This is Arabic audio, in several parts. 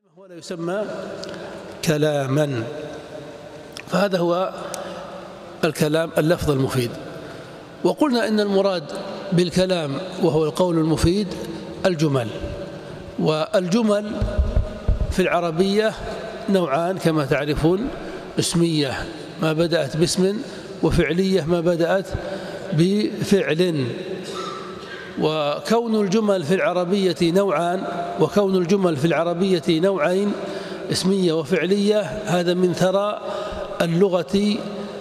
هو لا يسمى كلاما، فهذا هو الكلام اللفظ المفيد. وقلنا إن المراد بالكلام وهو القول المفيد الجمل، والجمل في العربية نوعان كما تعرفون: اسمية ما بدأت باسم، وفعلية ما بدأت بفعل. وكون الجمل في العربية نوعان، وكون الجمل في العربية نوعين اسمية وفعلية، هذا من ثراء اللغة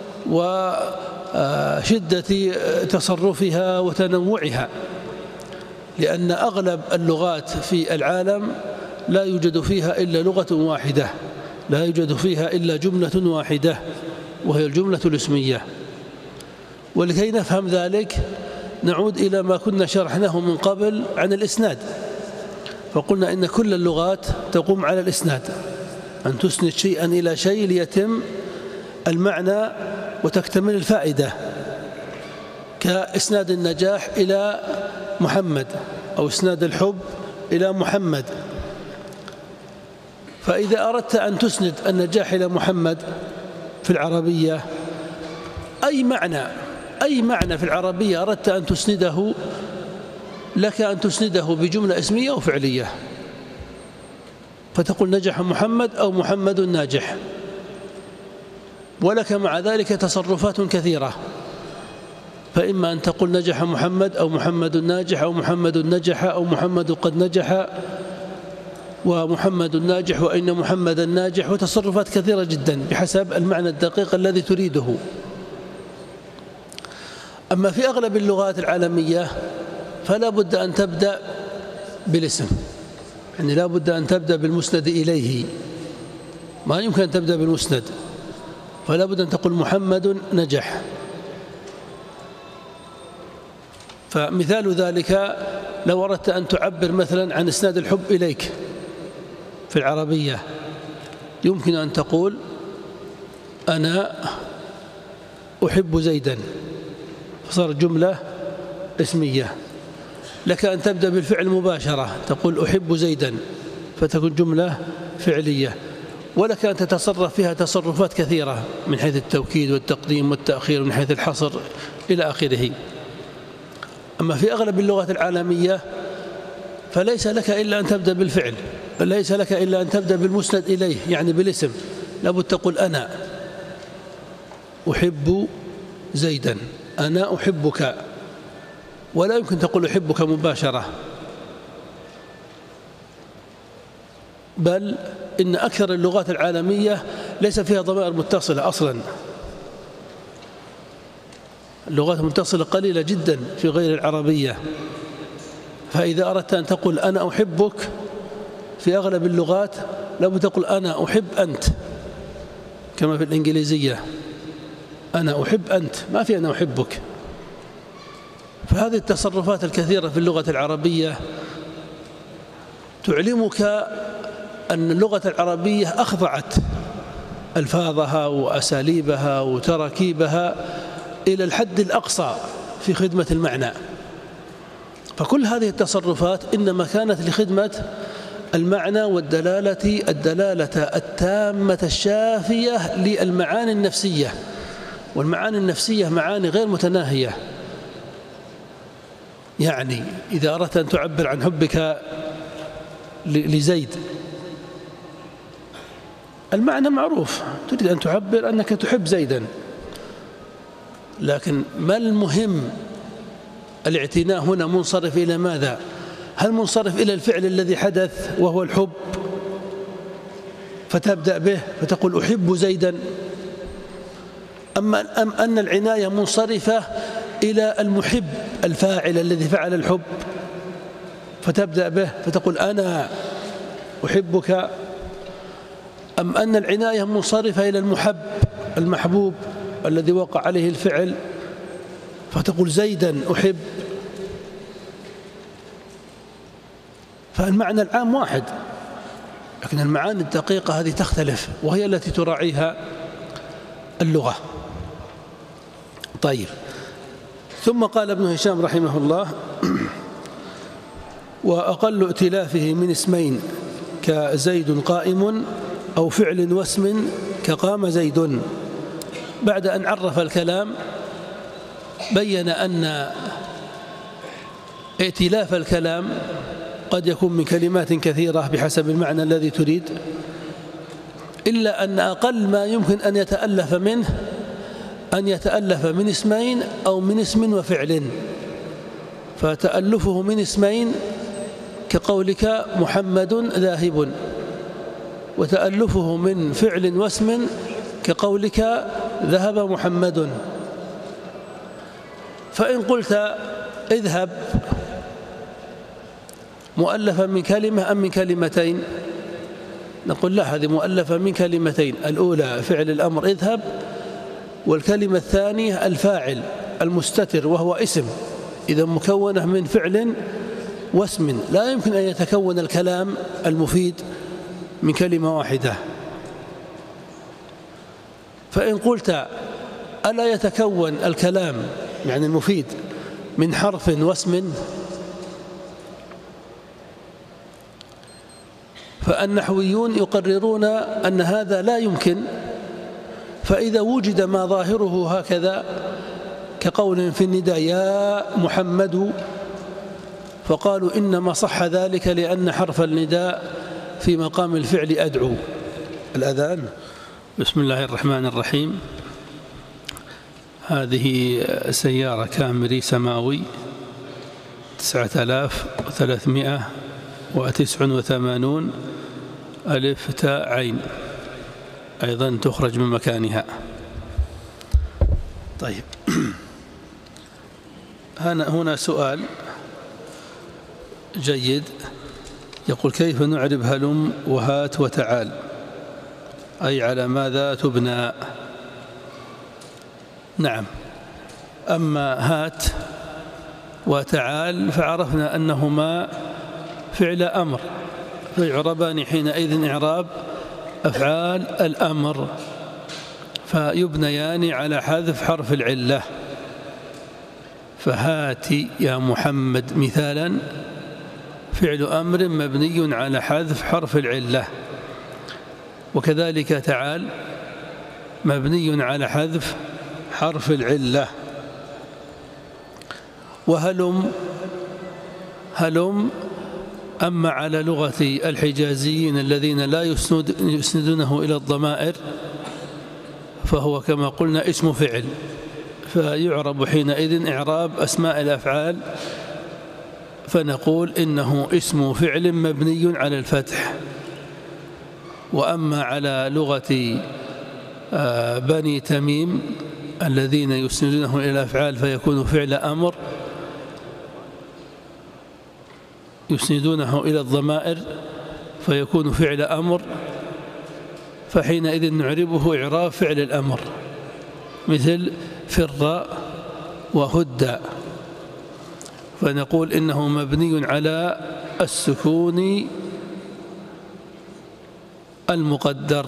وشدة تصرفها وتنوعها، لأن أغلب اللغات في العالم لا يوجد فيها إلا لغة واحدة، لا يوجد فيها إلا جملة واحدة وهي الجملة الاسمية. ولكي نفهم ذلك نعود إلى ما كنا شرحناه من قبل عن الإسناد، فقلنا إن كل اللغات تقوم على الإسناد، أن تسند شيئا إلى شيء ليتم المعنى وتكتمل الفائدة، كإسناد النجاح إلى محمد أو إسناد الحب إلى محمد. فإذا أردت أن تسند النجاح إلى محمد في العربية، أي معنى في العربية أردت أن تسنده، لك أن تسنده بجملة اسمية أو فعلية، فتقول نجح محمد أو محمد ناجح، ولك مع ذلك تصرفات كثيرة، فإما أن تقول نجح محمد أو محمد ناجح أو محمد نجح أو محمد قد نجح ومحمد ناجح وإن محمدا ناجح، وتصرفات كثيرة جدا بحسب المعنى الدقيق الذي تريده. أما في أغلب اللغات العالمية فلا بد أن تبدأ بالاسم، يعني لا بد أن تبدأ بالمسند إليه، ما يمكن أن تبدأ بالمسند، فلا بد أن تقول محمد نجح. فمثال ذلك لو أردت أن تعبر مثلا عن إسناد الحب إليك في العربية، يمكن أن تقول أنا أحب زيدا، فصار جملة اسمية. لك أن تبدأ بالفعل مباشرة، تقول أحب زيدا، فتكون جملة فعلية. ولك أن تتصرف فيها تصرفات كثيرة من حيث التوكيد والتقديم والتأخير ومن حيث الحصر إلى آخره. أما في أغلب اللغات العالمية فليس لك إلا أن تبدأ بالفعل، ليس لك إلا أن تبدأ بالمسند إليه يعني بالاسم، لابد تقول أنا أحب زيدا، أنا أحبك، ولا يمكن تقول أحبك مباشرة، بل إن أكثر اللغات العالمية ليس فيها ضمائر متصلة أصلا، اللغات المتصلة قليلة جدا في غير العربية. فإذا أردت أن تقول أنا أحبك في أغلب اللغات لابد تقول أنا أحب أنت، كما في الإنجليزية أنا أحب أنت، ما في أنا أحبك. فهذه التصرفات الكثيرة في اللغة العربية تعلمك أن اللغة العربية أخضعت ألفاظها وأساليبها وتراكيبها إلى الحد الأقصى في خدمة المعنى، فكل هذه التصرفات إنما كانت لخدمة المعنى والدلالة التامة الشافية للمعاني النفسية، والمعاني النفسية معاني غير متناهية. يعني إذا أردت أن تعبر عن حبك لزيد، المعنى معروف، تريد أن تعبر أنك تحب زيدا، لكن ما المهم؟ الاعتناء هنا منصرف إلى ماذا؟ هل منصرف إلى الفعل الذي حدث وهو الحب فتبدأ به فتقول أحب زيدا، أم أن العناية منصرفة إلى المحب الفاعل الذي فعل الحب فتبدأ به فتقول أنا أحبك، أم أن العناية منصرفة إلى المحب المحبوب الذي وقع عليه الفعل فتقول زيدا أحب؟ فالمعنى العام واحد، لكن المعاني الدقيقة هذه تختلف، وهي التي تراعيها اللغة. طيب، ثم قال ابن هشام رحمه الله: وأقل ائتلافه من اسمين كزيد قائم، أو فعل واسم كقام زيد. بعد أن عرف الكلام بين أن ائتلاف الكلام قد يكون من كلمات كثيرة بحسب المعنى الذي تريد، إلا أن أقل ما يمكن أن يتألف منه أن يتألف من اسمين أو من اسم وفعل. فتألفه من اسمين كقولك محمد ذاهب، وتألفه من فعل واسم كقولك ذهب محمد. فإن قلت اذهب مؤلفة من كلمة أم من كلمتين؟ نقول لا، هذه مؤلفة من كلمتين، الأولى فعل الأمر اذهب، والكلمة الثانية الفاعل المستتر وهو اسم، إذا مكونة من فعل واسم. لا يمكن أن يتكون الكلام المفيد من كلمة واحدة. فإن قلت ألا يتكون الكلام يعني المفيد من حرف واسم، فالنحويون يقررون أن هذا لا يمكن. فإذا وجد ما ظاهره هكذا كقول في النداء يا محمد، فقالوا إنما صح ذلك لأن حرف النداء في مقام الفعل أدعو. الأذان. بسم الله الرحمن الرحيم. هذه سيارة كامري سماوي 9389 ألف تاء عين، أيضا تخرج من مكانها. طيب، هنا سؤال جيد يقول: كيف نعرب هلم وهات وتعال؟ أي على ماذا تبنى؟ نعم، أما هات وتعال فعرفنا أنهما فعل أمر، فيعربان حينئذ إعراب أفعال الأمر، فيبنيان على حذف حرف العلة. فهات يا محمد مثالا فعل أمر مبني على حذف حرف العلة، وكذلك تعال مبني على حذف حرف العلة. وهلم أما على لغة الحجازيين الذين لا يسندونه إلى الضمائر فهو كما قلنا اسم فعل، فيعرب حينئذ إعراب أسماء الأفعال، فنقول إنه اسم فعل مبني على الفتح. وأما على لغة بني تميم الذين يسندونه إلى الأفعال فيكون فعل أمر، يسندونه إلى الضمائر فيكون فعل أمر، فحينئذ نعربه إعراب فعل الأمر، مثل فر وهد، فنقول إنه مبني على السكون المقدر،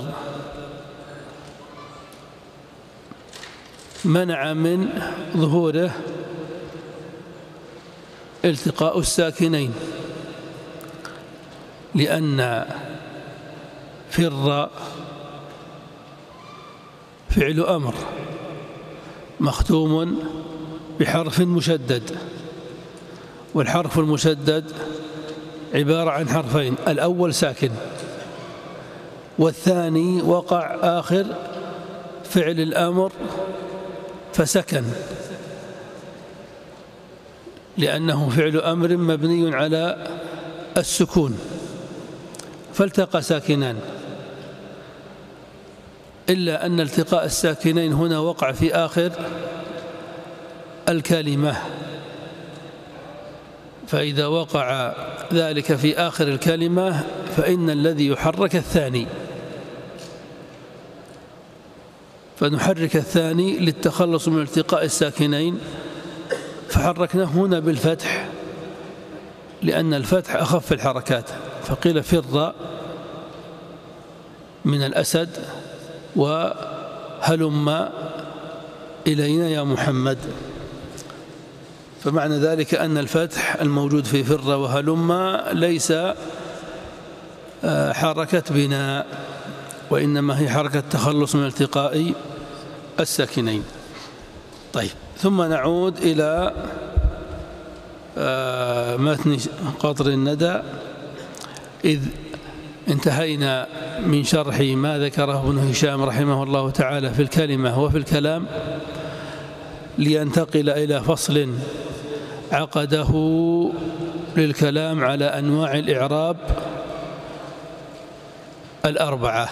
منع من ظهوره التقاء الساكنين، لأن فر فعل أمر مختوم بحرف مشدد، والحرف المشدد عبارة عن حرفين، الأول ساكن والثاني وقع آخر فعل الأمر فسكن، لأنه فعل أمر مبني على السكون، فالتقى ساكنان، إلا أن التقاء الساكنين هنا وقع في آخر الكلمة، فإذا وقع ذلك في آخر الكلمة فإن الذي يحرك الثاني، فنحرك الثاني للتخلص من التقاء الساكنين، فحركناه هنا بالفتح لأن الفتح أخف الحركات، فقيل فر من الأسد وهلم إلينا يا محمد. فمعنى ذلك أن الفتح الموجود في فر وهلم ليس حركة بناء، وإنما هي حركة تخلص من التقاء الساكنين. طيب، ثم نعود إلى متن قطر الندى، إذ انتهينا من شرح ما ذكره ابن هشام رحمه الله تعالى في الكلمة وفي الكلام، لينتقل إلى فصل عقده للكلام على أنواع الإعراب الأربعة.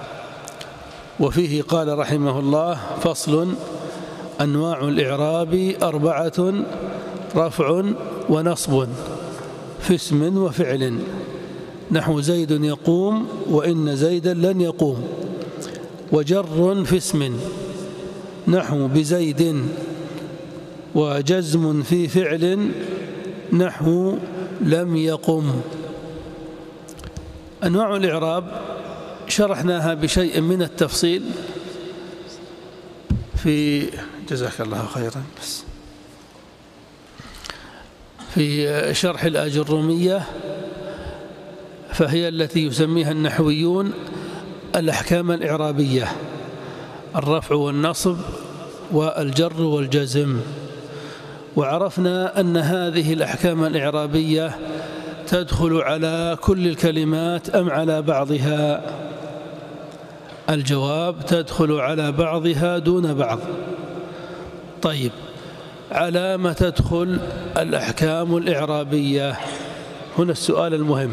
وفيه قال رحمه الله: فصل: أنواع الإعراب أربعة: رفع ونصب في اسم وفعل، نحو زيد يقوم وإن زيدا لن يقوم، وجر في اسم نحو بزيد، وجزم في فعل نحو لم يقم. أنواع الإعراب شرحناها بشيء من التفصيل في جزاك الله خيرا في شرح الآجرومية، فهي التي يسميها النحويون الأحكام الإعرابية: الرفع والنصب والجر والجزم. وعرفنا أن هذه الأحكام الإعرابية تدخل على كل الكلمات أم على بعضها؟ الجواب: تدخل على بعضها دون بعض. طيب، على ما تدخل الأحكام الإعرابية؟ هنا السؤال المهم.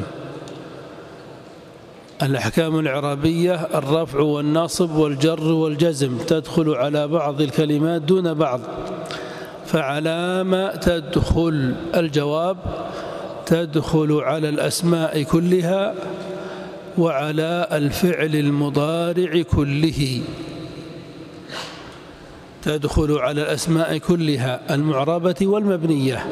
الأحكام الإعرابية: الرفع والنصب والجر والجزم، تدخل على بعض الكلمات دون بعض، فعلى ما تدخل؟ الجواب: تدخل على الأسماء كلها وعلى الفعل المضارع كله. تدخل على الأسماء كلها المعربة والمبنية،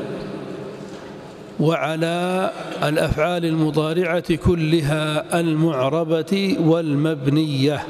وعلى الأفعال المضارعة كلها المعربة والمبنية.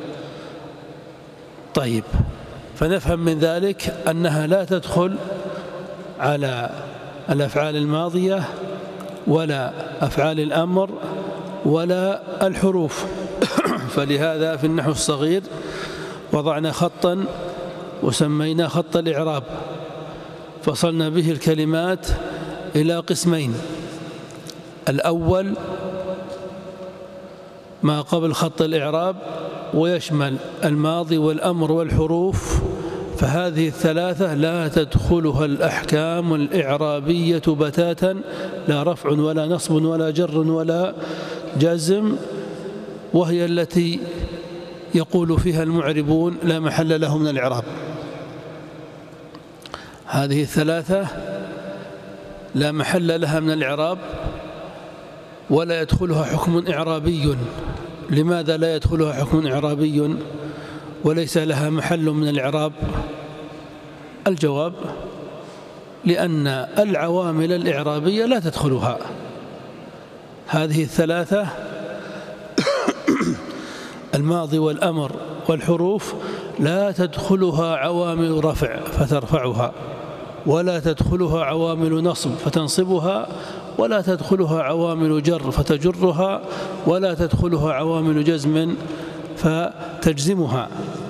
طيب، فنفهم من ذلك أنها لا تدخل على الأفعال الماضية ولا أفعال الأمر ولا الحروف. فلهذا في النحو الصغير وضعنا خطا وسميناه خط الإعراب، فصلنا به الكلمات إلى قسمين: الأول ما قبل خط الإعراب ويشمل الماضي والأمر والحروف، فهذه الثلاثة لا تدخلها الأحكام الإعرابية بتاتا، لا رفع ولا نصب ولا جر ولا جزم، وهي التي يقول فيها المعربون لا محل له من الإعراب. هذه الثلاثة لا محل لها من الإعراب ولا يدخلها حكم إعرابي. لماذا لا يدخلها حكم إعرابي وليس لها محل من الإعراب؟ الجواب: لأن العوامل الإعرابية لا تدخلها. هذه الثلاثة الماضي والأمر والحروف لا تدخلها عوامل رفع فترفعها، ولا تدخلها عوامل نصب فتنصبها، ولا تدخلها عوامل جر فتجرها، ولا تدخلها عوامل جزم فتجزمها.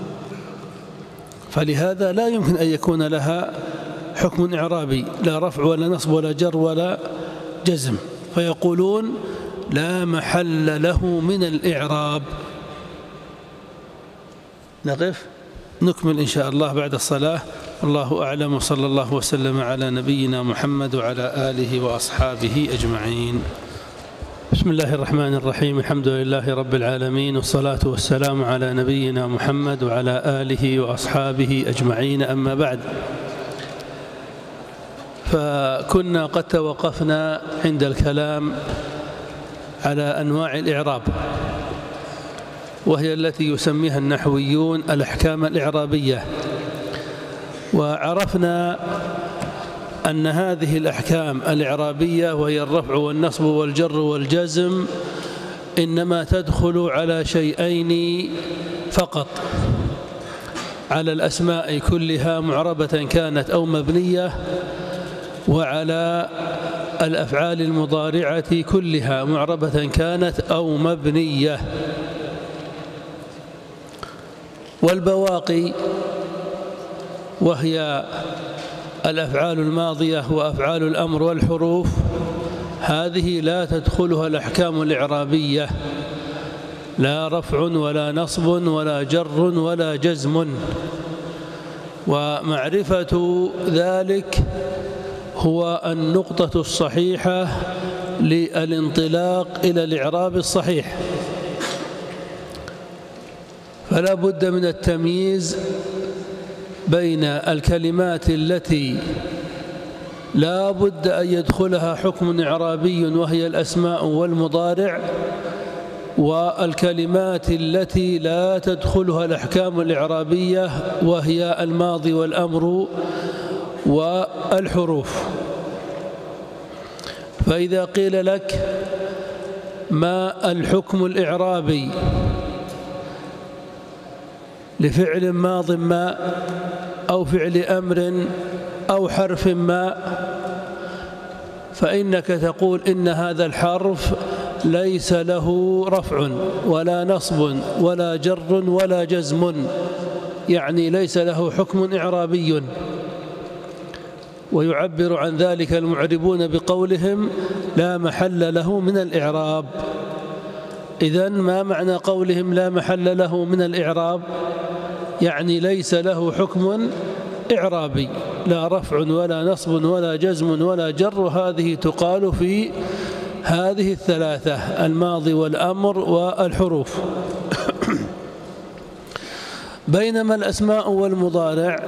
فلهذا لا يمكن أن يكون لها حكم إعرابي، لا رفع ولا نصب ولا جر ولا جزم، فيقولون لا محل له من الإعراب. نقف، نكمل إن شاء الله بعد الصلاة. الله أعلم، وصلى الله وسلم على نبينا محمد وعلى آله وأصحابه أجمعين. بسم الله الرحمن الرحيم. الحمد لله رب العالمين، والصلاة والسلام على نبينا محمد وعلى آله وأصحابه أجمعين. أما بعد، فكنا قد توقفنا عند الكلام على أنواع الإعراب، وهي التي يسميها النحويون الأحكام الإعرابية. وعرفنا أن هذه الأحكام الإعرابية، وهي الرفع والنصب والجر والجزم، إنما تدخل على شيئين فقط: على الأسماء كلها معربة كانت أو مبنية، وعلى الأفعال المضارعة كلها معربة كانت أو مبنية. والبواقي وهي الأفعال الماضية وأفعال الأمر والحروف هذه لا تدخلها الأحكام الإعرابية، لا رفع ولا نصب ولا جر ولا جزم. ومعرفة ذلك هو النقطة الصحيحة للانطلاق إلى الإعراب الصحيح. فلا بد من التمييز بين الكلمات التي لا بد أن يدخلها حكم إعرابي وهي الأسماء والمضارع، والكلمات التي لا تدخلها الأحكام الإعرابية وهي الماضي والأمر والحروف. فإذا قيل لك ما الحكم الإعرابي لفعل ماض ما أو فعل أمر أو حرف ما، فإنك تقول إن هذا الحرف ليس له رفع ولا نصب ولا جر ولا جزم، يعني ليس له حكم إعرابي. ويعبر عن ذلك المعربون بقولهم لا محل له من الإعراب. إذن ما معنى قولهم لا محل له من الإعراب؟ يعني ليس له حكم إعرابي، لا رفع ولا نصب ولا جزم ولا جر، وهذه تقال في هذه الثلاثة الماضي والأمر والحروف. بينما الأسماء والمضارع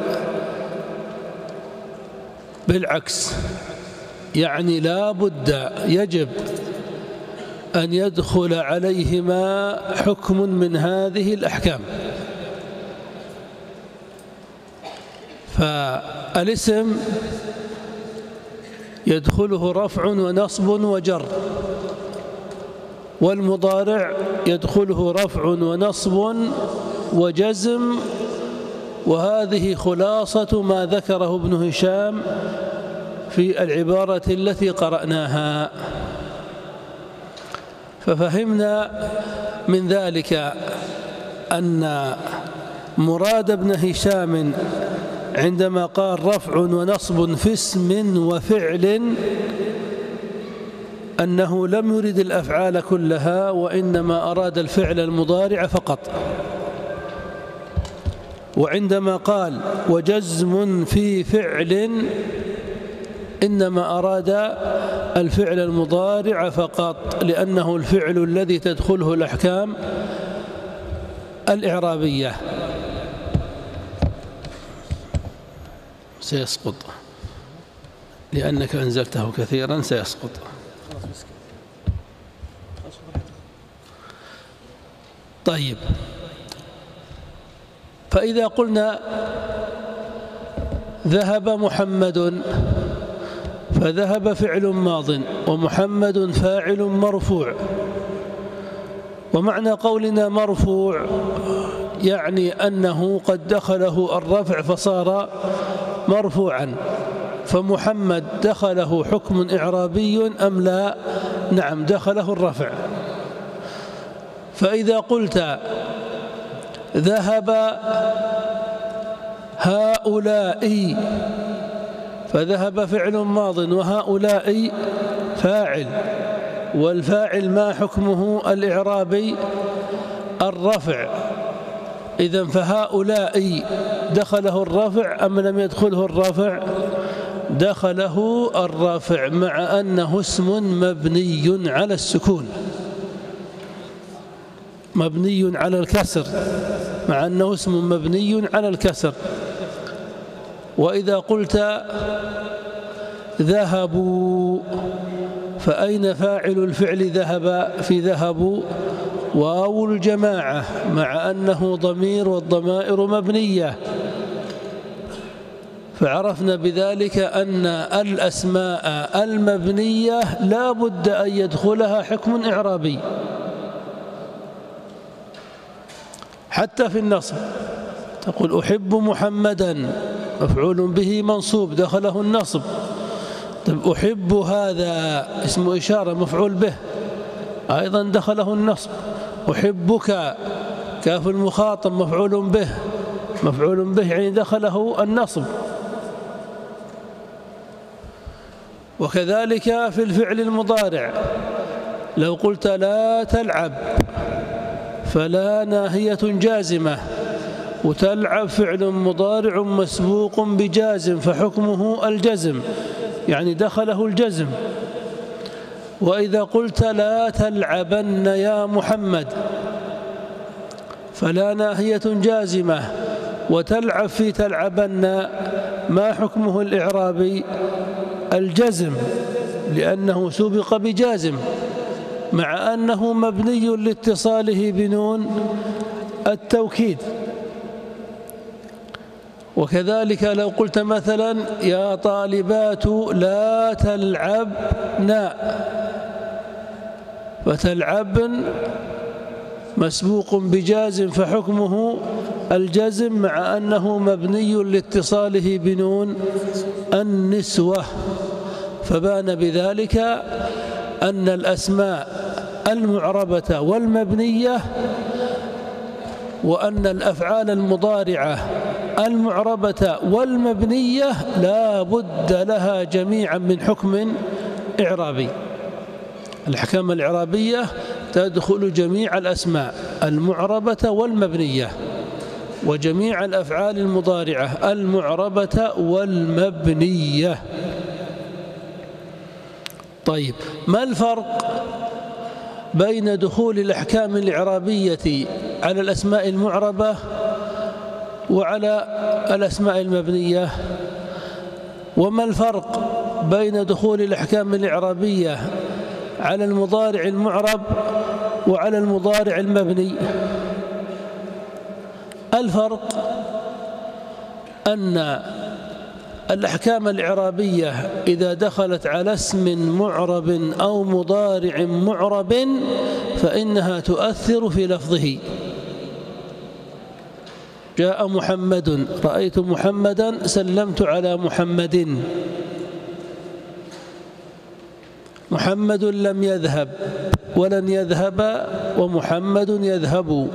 بالعكس، يعني لا بد يجب أن يدخل عليهما حكم من هذه الأحكام. فالاسم يدخله رفع ونصب وجر، والمضارع يدخله رفع ونصب وجزم، وهذه خلاصة ما ذكره ابن هشام في العبارة التي قرأناها. ففهمنا من ذلك أن مراد ابن هشام عندما قال رفع ونصب في اسم وفعل أنه لم يرد الأفعال كلها، وإنما أراد الفعل المضارع فقط. وعندما قال وجزم في فعل إنما أراد الفعل المضارع فقط، لأنه الفعل الذي تدخله الأحكام الإعرابية. سيسقط لأنك أنزلته كثيرا، سيسقط. طيب، فإذا قلنا ذهب محمد، فذهب فعل ماض ومحمد فاعل مرفوع. ومعنى قولنا مرفوع يعني أنه قد دخله الرفع فصار مرفوعا. فمحمد دخله حكم إعرابي أم لا؟ نعم، دخله الرفع. فإذا قلت ذهب هؤلاء، فذهب فعل ماض وهؤلاء فاعل، والفاعل ما حكمه الإعرابي؟ الرفع. إذن فهؤلاء دخله الرفع أم لم يدخله الرفع؟ دخله الرفع، مع أنه اسم مبني على السكون، مبني على الكسر، مع أنه اسم مبني على الكسر. وإذا قلت ذهبوا، فأين فاعل الفعل ذهب؟ في ذهبوا واو الجماعة، مع أنه ضمير والضمائر مبنية. فعرفنا بذلك أن الأسماء المبنية لا بد أن يدخلها حكم إعرابي. حتى في النصب تقول أحب محمدا، مفعول به منصوب دخله النصب. طيب أحب هذا اسم إشارة مفعول به أيضا دخله النصب. أحبك كاف المخاطب مفعول به، مفعول به يعني دخله النصب. وكذلك في الفعل المضارع لو قلت لا تلعب فلا ناهية جازمة، وتلعب فعل مضارع مسبوق بجازم فحكمه الجزم يعني دخله الجزم. وإذا قلت لا تلعبن يا محمد فلا ناهية جازمة، وتلعب في تلعبن ما حكمه الإعرابي الجزم لأنه سبق بجازم مع أنه مبني لاتصاله بنون التوكيد. وكذلك لو قلت مثلا يا طالبات لا تلعبن، فتلعبن مسبوق بجازم فحكمه الجزم مع أنه مبني لاتصاله بنون النسوة. فبان بذلك أن الأسماء المعربة والمبنية وأن الأفعال المضارعة المعربة والمبنية لا بد لها جميعا من حكم إعرابي. الأحكام الإعرابية تدخل جميع الأسماء المعربة والمبنية وجميع الأفعال المضارعة المعربة والمبنية. طيب، ما الفرق بين دخول الأحكام الإعرابية على الأسماء المعربة وعلى الأسماء المبنية؟ وما الفرق بين دخول الأحكام الإعرابية على المضارع المعرب وعلى المضارع المبني؟ الفرق أن الأحكام الإعرابية إذا دخلت على اسم معرب أو مضارع معرب فإنها تؤثر في لفظه. جاء محمد، رأيت محمدا، سلمت على محمد. محمد لم يذهب ولن يذهب ومحمد يذهب.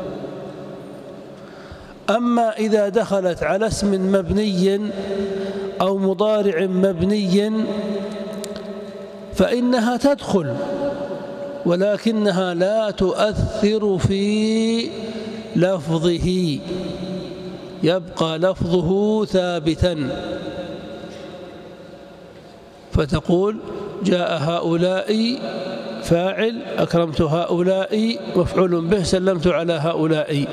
أما إذا دخلت على اسم مبني أو مضارع مبني فإنها تدخل ولكنها لا تؤثر في لفظه، يبقى لفظه ثابتا. فتقول جاء هؤلاء فاعل، أكرمت هؤلاء مفعول به، سلمت على هؤلاء.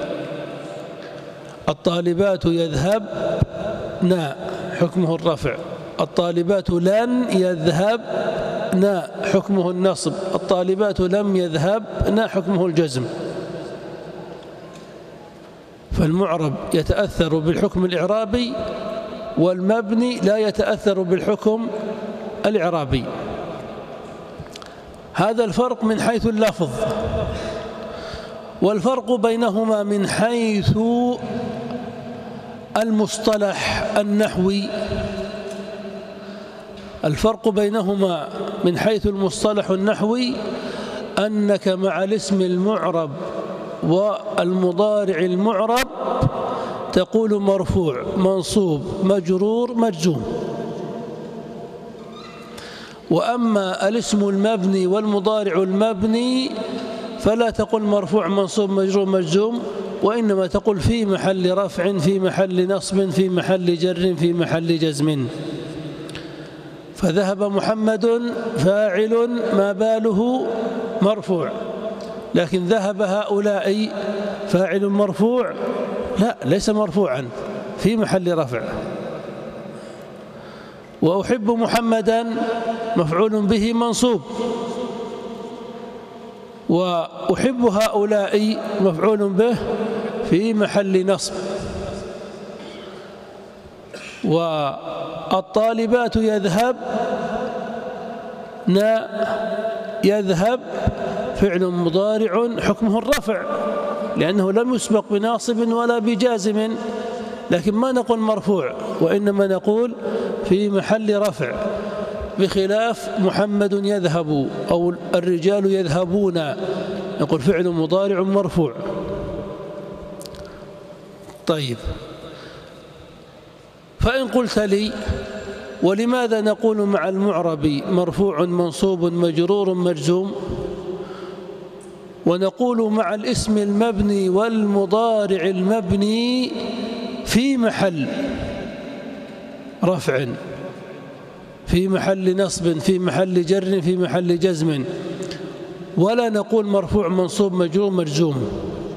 الطالبات يذهبن حكمه الرفع، الطالبات لن يذهبن حكمه النصب، الطالبات لم يذهبن حكمه الجزم. فالمعرب يتأثر بالحكم الإعرابي والمبني لا يتأثر بالحكم الإعرابي. هذا الفرق من حيث اللفظ. والفرق بينهما من حيث المصطلح النحوي. الفرق بينهما من حيث المصطلح النحوي أنك مع الاسم المعرب والمضارع المعرب تقول مرفوع منصوب مجرور مجزوم. وأما الاسم المبني والمضارع المبني فلا تقل مرفوع منصوب مجرور مجزوم، وإنما تقول في محل رفع في محل نصب في محل جر في محل جزم. فذهب محمد فاعل ما باله مرفوع، لكن ذهب هؤلاء فاعل مرفوع؟ لا، ليس مرفوعا، في محل رفع. وأحب محمدا مفعول به منصوب، وأحب هؤلاء مفعول به في محل نصب. والطالبات يذهب فعل مضارع حكمه الرفع لأنه لم يسبق بناصب ولا بجازم، لكن ما نقول مرفوع وإنما نقول في محل رفع. بخلاف محمد يذهب أو الرجال يذهبون، نقول فعل مضارع مرفوع. طيب، فإن قلت لي ولماذا نقول مع المعرب مرفوع منصوب مجرور مجزوم، ونقول مع الاسم المبني والمضارع المبني في محل رفع، في محل نصب، في محل جر، في محل جزم، ولا نقول مرفوع منصوب مجرور مجزوم؟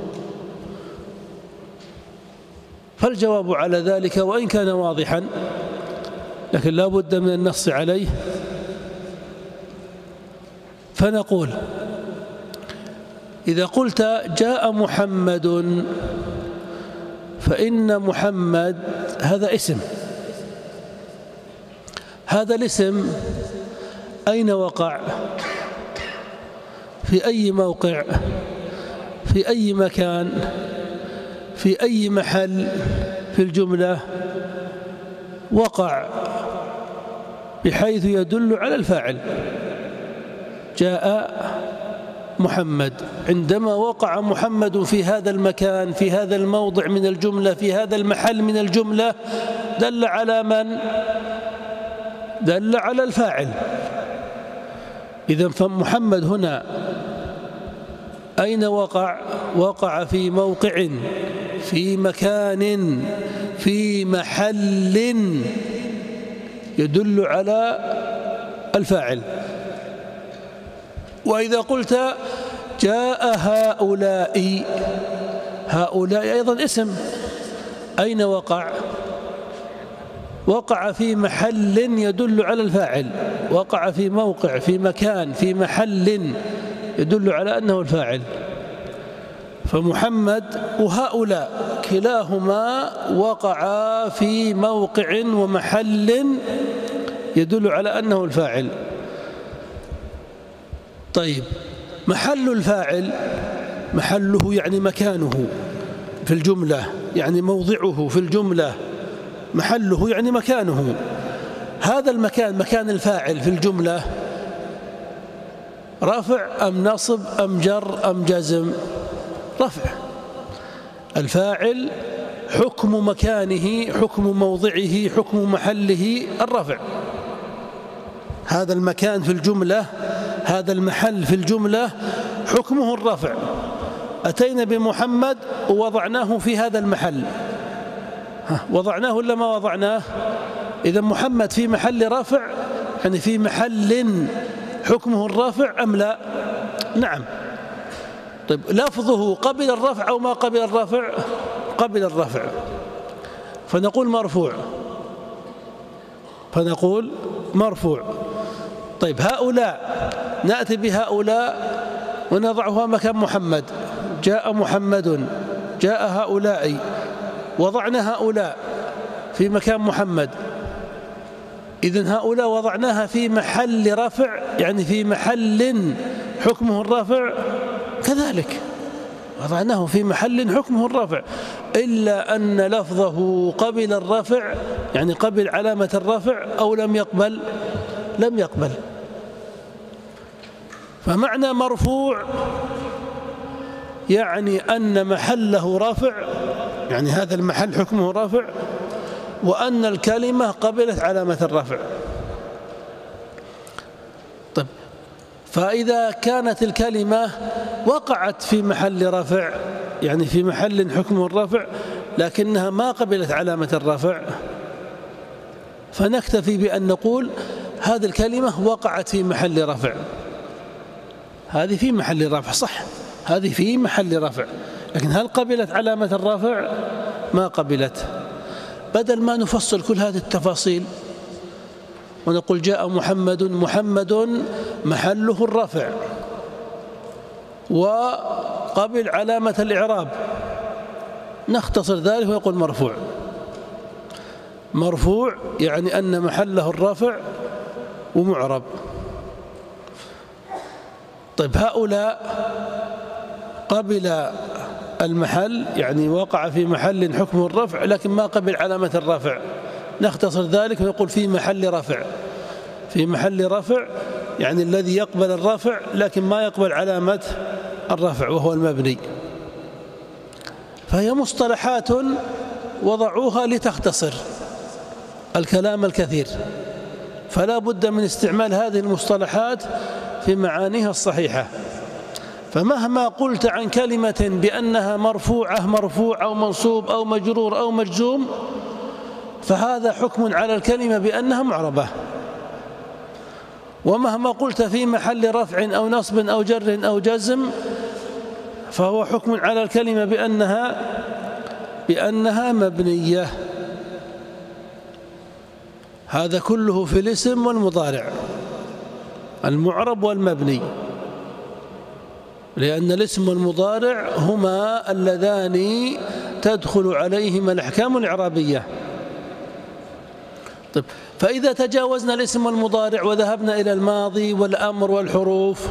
فالجواب على ذلك وإن كان واضحا لكن لا بد من النص عليه، فنقول إذا قلت جاء محمد فإن محمد هذا اسم، هذا الاسم أين وقع؟ في أي موقع؟ في أي مكان؟ في أي محل في الجملة؟ وقع بحيث يدل على الفاعل. جاء محمد، عندما وقع محمد في هذا المكان، في هذا الموضع من الجملة، في هذا المحل من الجملة، دل على من؟ دل على الفاعل. إذن فمحمد هنا أين وقع؟ وقع في موقع، في مكان، في محل يدل على الفاعل. وإذا قلت جاء هؤلاء، هؤلاء أيضا اسم، أين وقع؟ وقع في محل يدل على الفاعل، وقع في موقع، في مكان، في محل يدل على أنه الفاعل. فمحمد وهؤلاء كلاهما وقعا في موقع ومحل يدل على أنه الفاعل. طيب، محل الفاعل، محله يعني مكانه في الجملة، يعني موضعه في الجملة، محله يعني مكانه. هذا المكان، مكان الفاعل في الجملة، رفع أم نصب أم جر أم جزم؟ رفع. الفاعل حكم مكانه، حكم موضعه، حكم محله الرفع. هذا المكان في الجملة، هذا المحل في الجملة حكمه الرفع. أتينا بمحمد ووضعناه في هذا المحل، وضعناه ولا ما وضعناه؟ إذا محمد في محل رفع، يعني في محل حكمه الرفع أم لا؟ نعم. طيب، لفظه قبل الرفع أو ما قبل الرفع؟ قبل الرفع، فنقول مرفوع، فنقول مرفوع. طيب، هؤلاء، نأتي بهؤلاء ونضعها مكان محمد. جاء محمد، جاء هؤلاء، وضعنا هؤلاء في مكان محمد. إذن هؤلاء وضعناها في محل رفع، يعني في محل حكمه الرفع، كذلك وضعناه في محل حكمه الرفع، إلا أن لفظه قبل الرفع، يعني قبل علامة الرفع، أو لم يقبل؟ لم يقبل. فمعنى مرفوع يعني أن محله رفع، يعني هذا المحل حكمه رفع، وأن الكلمة قبلت علامة الرفع. طيب، فإذا كانت الكلمة وقعت في محل رفع، يعني في محل حكمه الرفع، لكنها ما قبلت علامة الرفع، فنكتفي بأن نقول هذه الكلمة وقعت في محل رفع. هذه في محل رفع، صح، هذه في محل رفع، لكن هل قبلت علامة الرفع؟ ما قبلت. بدل ما نفصل كل هذه التفاصيل ونقول جاء محمد، محمد محله الرفع وقبل علامة الإعراب، نختصر ذلك ويقول مرفوع. مرفوع يعني أن محله الرفع ومعرب. طيب، هؤلاء قبل المحل، يعني وقع في محل حكمه الرفع لكن ما قبل علامة الرفع، نختصر ذلك ونقول في محل رفع. في محل رفع يعني الذي يقبل الرفع لكن ما يقبل علامة الرفع وهو المبني. فهي مصطلحات وضعوها لتختصر الكلام الكثير، فلا بد من استعمال هذه المصطلحات في معانيها الصحيحة. فمهما قلت عن كلمة بأنها مرفوعة مرفوع أو منصوب أو مجرور أو مجزوم فهذا حكم على الكلمة بأنها معربة، ومهما قلت في محل رفع أو نصب أو جر أو جزم فهو حكم على الكلمة بأنها مبنية. هذا كله في الاسم والمضارع، المعرب والمبني، لأن الاسم والمضارع هما اللذان تدخل عليهما الأحكام الإعرابية. طيب، فإذا تجاوزنا الاسم والمضارع وذهبنا إلى الماضي والأمر والحروف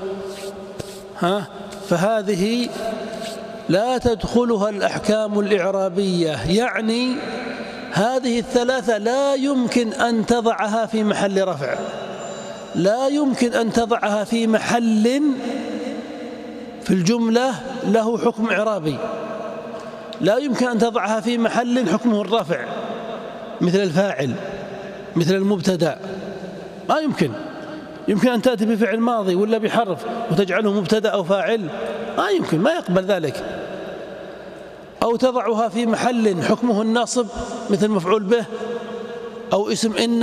فهذه لا تدخلها الأحكام الإعرابية، يعني هذه الثلاثة لا يمكن أن تضعها في محل رفع، لا يمكن أن تضعها في محل في الجملة له حكم إعرابي، لا يمكن أن تضعها في محل حكمه الرفع مثل الفاعل مثل المبتدأ، ما يمكن. يمكن أن تأتي بفعل ماضي ولا بحرف وتجعله مبتدأ أو فاعل، ما يمكن، ما يقبل ذلك. أو تضعها في محل حكمه النصب مثل مفعول به أو اسم إن،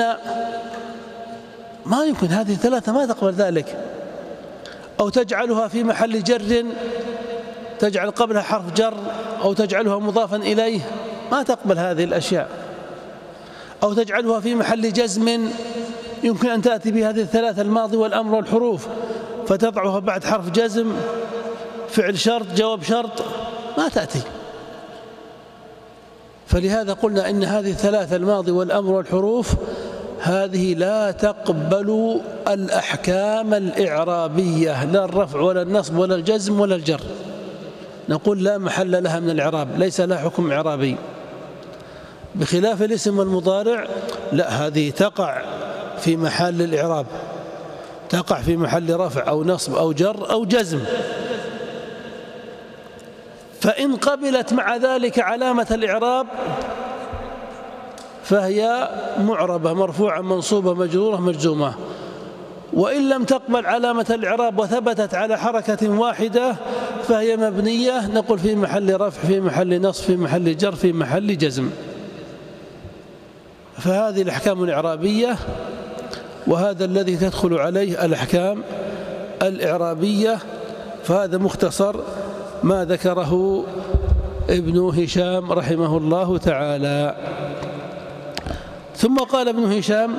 ما يمكن، هذه الثلاثة ما تقبل ذلك. أو تجعلها في محل جر، تجعل قبلها حرف جر أو تجعلها مضافا إليه، ما تقبل هذه الأشياء. أو تجعلها في محل جزم، يمكن أن تأتي بهذه الثلاثة الماضي والأمر والحروف فتضعها بعد حرف جزم فعل شرط جواب شرط، ما تأتي. فلهذا قلنا إن هذه الثلاثة الماضي والأمر والحروف هذه لا تقبل الأحكام الإعرابية، لا الرفع ولا النصب ولا الجزم ولا الجر، نقول لا محل لها من الإعراب، ليس لها حكم إعرابي. بخلاف الاسم والمضارع لا، هذه تقع في محل الإعراب، تقع في محل رفع أو نصب أو جر أو جزم. فإن قبلت مع ذلك علامة الإعراب فهي معربة مرفوعة منصوبة مجرورة مجزومة. وإن لم تقبل علامة الإعراب وثبتت على حركة واحدة فهي مبنية، نقول في محل رفع في محل نصب في محل جر في محل جزم. فهذه الأحكام الإعرابية، وهذا الذي تدخل عليه الأحكام الإعرابية. فهذا مختصر ما ذكره ابن هشام رحمه الله تعالى. ثم قال ابن هشام: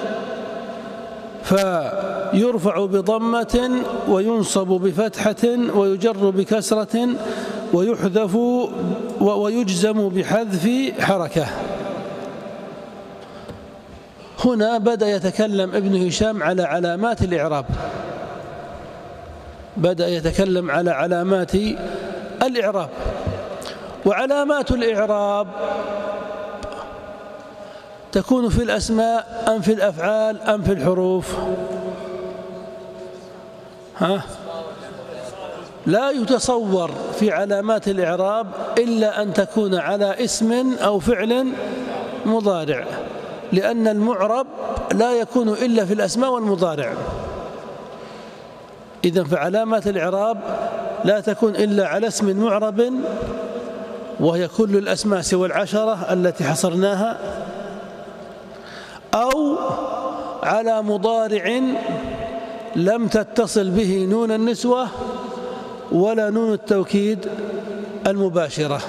فيرفع بضمة وينصب بفتحة ويجر بكسرة ويحذف ويجزم بحذف حركة. هنا بدأ يتكلم ابن هشام على علامات الإعراب، بدأ يتكلم على علامات الإعراب. وعلامات الإعراب تكون في الأسماء أم في الأفعال أم في الحروف؟ لا يتصور في علامات الإعراب إلا أن تكون على اسم أو فعل مضارع، لأن المعرب لا يكون إلا في الأسماء والمضارع. إذن فعلامات الإعراب لا تكون إلا على اسم معرب، وهي كل الأسماء سوى العشرة التي حصرناها، أو على مضارع لم تتصل به نون النسوة ولا نون التوكيد المباشرة،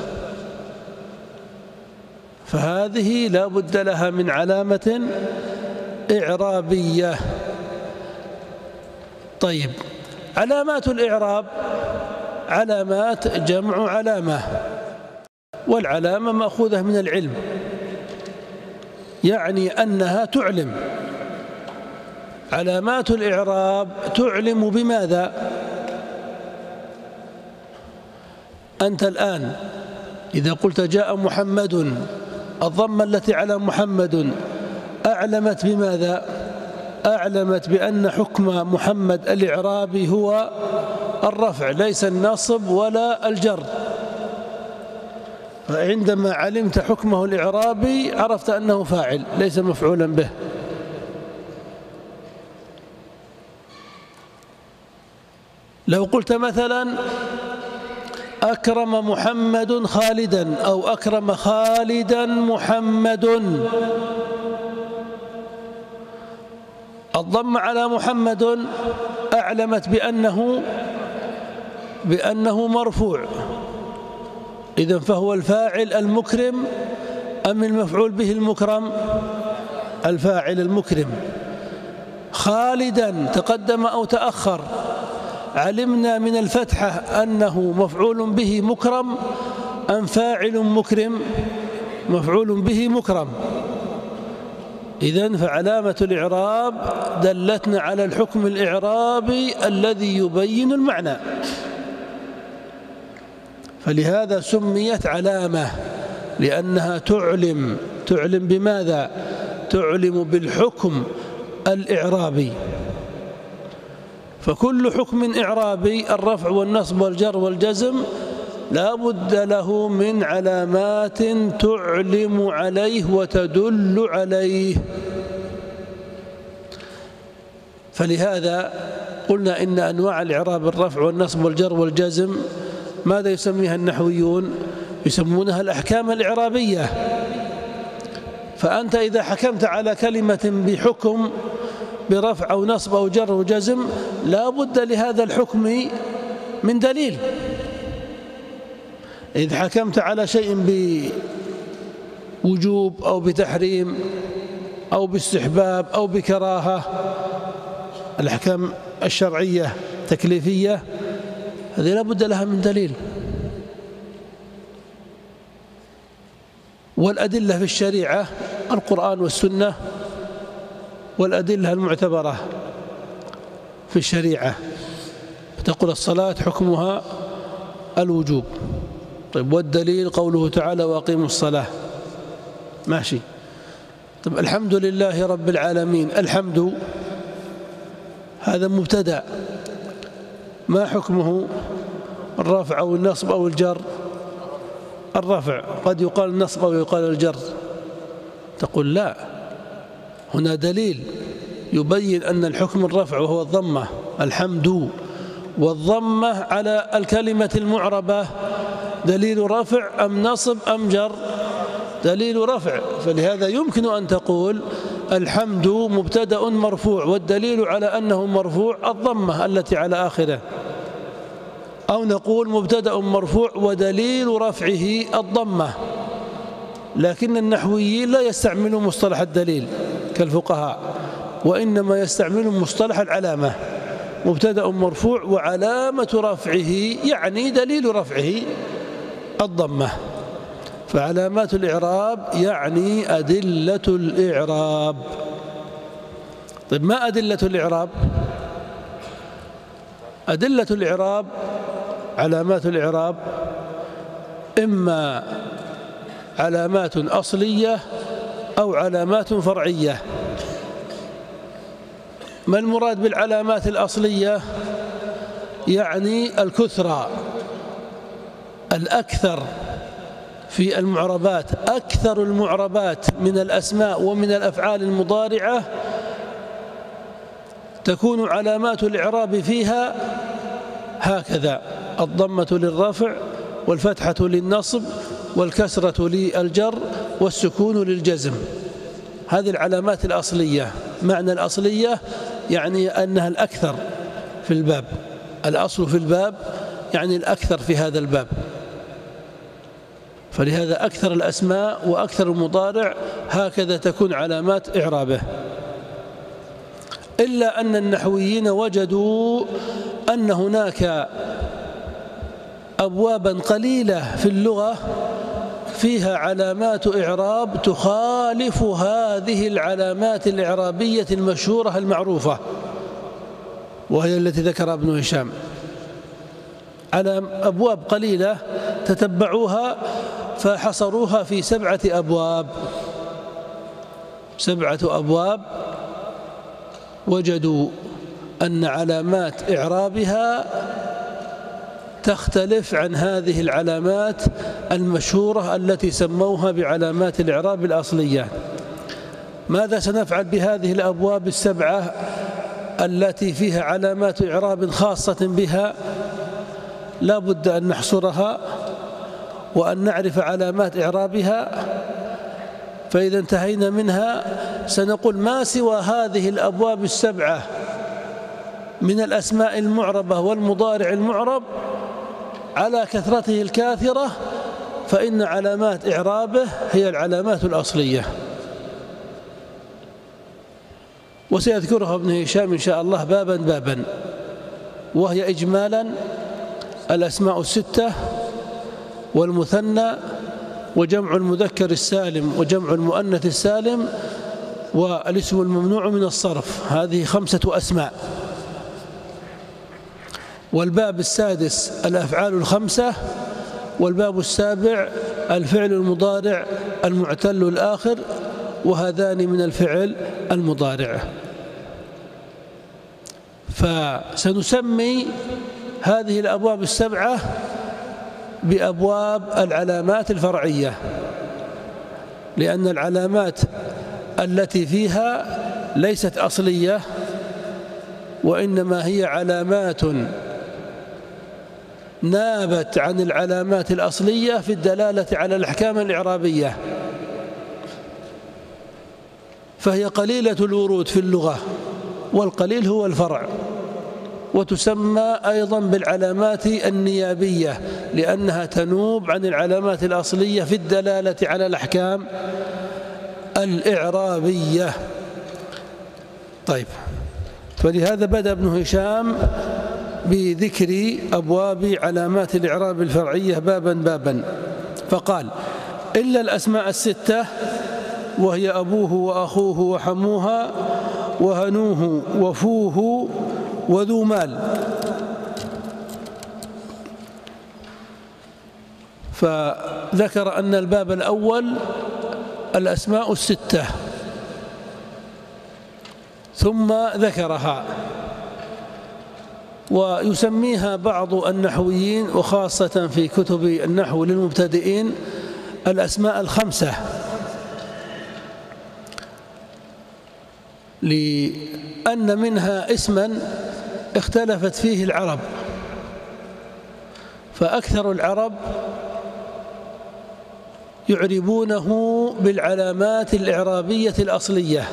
فهذه لا بد لها من علامة إعرابية. طيب، علامات الإعراب علامات جمع علامة، والعلامة مأخوذة من العلم، يعني أنها تعلم. علامات الإعراب تعلم بماذا؟ أنت الآن إذا قلت جاء محمد، الضمة التي على محمد أعلمت بماذا؟ أعلمت بأن حكم محمد الإعرابي هو الرفع ليس النصب ولا الجر، فعندما علمت حكمه الإعرابي عرفت أنه فاعل ليس مفعولا به. لو قلت مثلا أكرم محمد خالدا أو أكرم خالدا محمد، الضم على محمد أعلمت بأنه مرفوع، إذن فهو الفاعل المكرم أم المفعول به المكرم؟ الفاعل المكرم. خالدا تقدم أو تأخر، علمنا من الفتحة أنه مفعول به مكرم أم فاعل مكرم؟ مفعول به مكرم. إذن فعلامة الإعراب دلتنا على الحكم الإعرابي الذي يبين المعنى، فلهذا سميت علامة، لأنها تعلم بماذا؟ تعلم بالحكم الإعرابي. فكل حكم إعرابي الرفع والنصب والجر والجزم لا بد له من علامات تعلم عليه وتدل عليه. فلهذا قلنا إن أنواع الإعراب الرفع والنصب والجر والجزم ماذا يسميها النحويون؟ يسمونها الأحكام الإعرابية. فأنت إذا حكمت على كلمة بحكم برفع أو نصب أو جر وجزم لا بد لهذا الحكم من دليل. إذا حكمت على شيء بوجوب أو بتحريم أو باستحباب أو بكراهة، الأحكام الشرعية تكليفية هذه لا بد لها من دليل. والأدلة في الشريعة القرآن والسنة والأدلة المعتبرة في الشريعة. تقول الصلاة حكمها الوجوب، طيب والدليل قوله تعالى وأقيموا الصلاة، ماشي. طيب الحمد لله رب العالمين، الحمد هذا مبتدأ، ما حكمه؟ الرفع أو النصب أو الجر؟ الرفع، قد يقال النصب أو يقال الجر. تقول لا، هنا دليل يبين أن الحكم الرفع وهو الضمة، الحمد، والضمة على الكلمة المعربة دليل رفع أم نصب أم جر؟ دليل رفع. فلهذا يمكن أن تقول الحمد مبتدأ مرفوع والدليل على أنه مرفوع الضمة التي على آخره، أو نقول مبتدأ مرفوع ودليل رفعه الضمة. لكن النحويين لا يستعملون مصطلح الدليل كالفقهاء، وإنما يستعملون مصطلح العلامة، مبتدأ مرفوع وعلامة رفعه يعني دليل رفعه الضمة. فعلامات الإعراب يعني أدلة الإعراب. طيب ما أدلة الإعراب؟ أدلة الإعراب، علامات الإعراب إما علامات أصلية أو علامات فرعية. ما المراد بالعلامات الأصلية؟ يعني الكثرة، الأكثر في المعربات، أكثر المعربات من الأسماء ومن الأفعال المضارعة تكون علامات الإعراب فيها هكذا: الضمة للرفع والفتحة للنصب والكسرة للجر والسكون للجزم. هذه العلامات الأصلية. معنى الأصلية يعني أنها الأكثر في الباب، الأصل في الباب يعني الأكثر في هذا الباب. فلهذا أكثر الأسماء وأكثر المضارع هكذا تكون علامات إعرابه. إلا أن النحويين وجدوا أن هناك أبوابا قليلة في اللغة فيها علامات إعراب تخالف هذه العلامات الإعرابية المشهورة المعروفة، وهي التي ذكرها ابن هشام. على أبواب قليلة تتبعوها فحصروها في 7 أبواب، 7 أبواب وجدوا أن علامات إعرابها تختلف عن هذه العلامات المشهورة التي سموها بعلامات الإعراب الأصلية. ماذا سنفعل بهذه الأبواب السبعة التي فيها علامات إعراب خاصة بها؟ لا بد أن نحصرها وأن نعرف علامات إعرابها. فإذا انتهينا منها سنقول ما سوى هذه الأبواب السبعة من الأسماء المعربة والمضارع المعرب على كثرته الكاثرة فإن علامات إعرابه هي العلامات الأصلية. وسيذكرها ابن هشام إن شاء الله بابا بابا، وهي إجمالا الأسماء الستة والمثنى وجمع المذكر السالم وجمع المؤنث السالم والاسم الممنوع من الصرف. هذه 5 أسماء. والباب السادس الأفعال ال5، والباب السابع الفعل المضارع المعتل الآخر، وهذان من الفعل المضارع. فسنسمي هذه الأبواب السبعة بأبواب العلامات الفرعية، لأن العلامات التي فيها ليست أصلية، وإنما هي علامات نابت عن العلامات الأصلية في الدلالة على الأحكام الإعرابية، فهي قليلة الورود في اللغة، والقليل هو الفرع. وتسمى أيضا بالعلامات النيابية لأنها تنوب عن العلامات الأصلية في الدلالة على الأحكام الإعرابية. طيب، فلهذا بدأ ابن هشام بذكر أبواب علامات الإعراب الفرعية بابا بابا، فقال: إلا الأسماء الستة، وهي أبوه وأخوه وحموها وهنوه وفوه وذو مال. فذكر أن الباب الأول الأسماء الستة، ثم ذكرها، ويسميها بعض النحويين وخاصة في كتب النحو للمبتدئين الأسماء الخمسة، لأن منها اسما اختلفت فيه العرب، فأكثر العرب يعربونه بالعلامات الإعرابية الأصلية،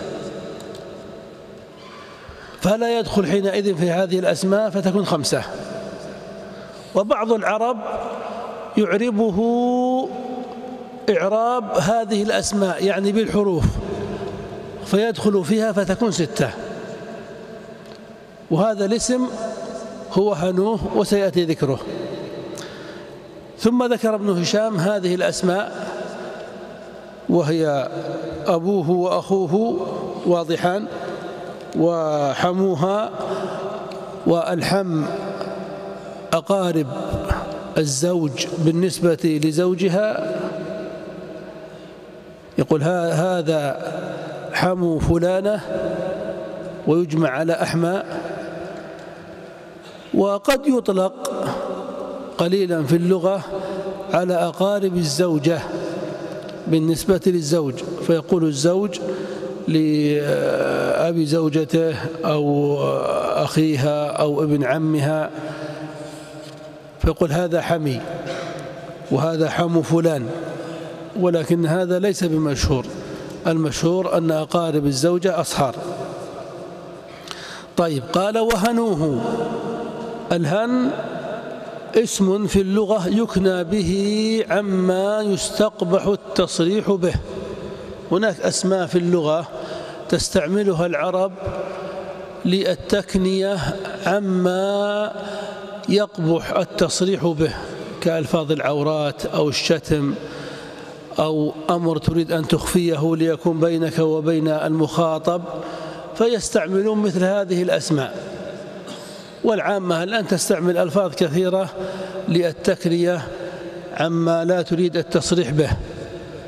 فلا يدخل حينئذ في هذه الأسماء فتكون خمسة. وبعض العرب يعربه إعراب هذه الأسماء يعني بالحروف، فيدخل فيها فتكون ستة، وهذا الاسم هو هنوه وسيأتي ذكره. ثم ذكر ابن هشام هذه الأسماء، وهي أبوه وأخوه واضحان، وحموها، والحم أقارب الزوج بالنسبة لزوجها، يقول هذا حمو فلانة، ويجمع على أحمى. وقد يطلق قليلا في اللغة على أقارب الزوجة بالنسبة للزوج، فيقول الزوج لأبي زوجته أو أخيها أو ابن عمها، فيقول هذا حمي وهذا حمو فلان، ولكن هذا ليس بمشهور. المشهور أن أقارب الزوجة أصهار. طيب، قال: وهنوه. الهن اسم في اللغة يكنى به عما يستقبح التصريح به. هناك أسماء في اللغة تستعملها العرب للتكنية عما يقبح التصريح به، كألفاظ العورات أو الشتم أو أمر تريد أن تخفيه ليكون بينك وبين المخاطب، فيستعملون مثل هذه الأسماء. والعامة الآن تستعمل ألفاظ كثيرة للتكنية عما لا تريد التصريح به.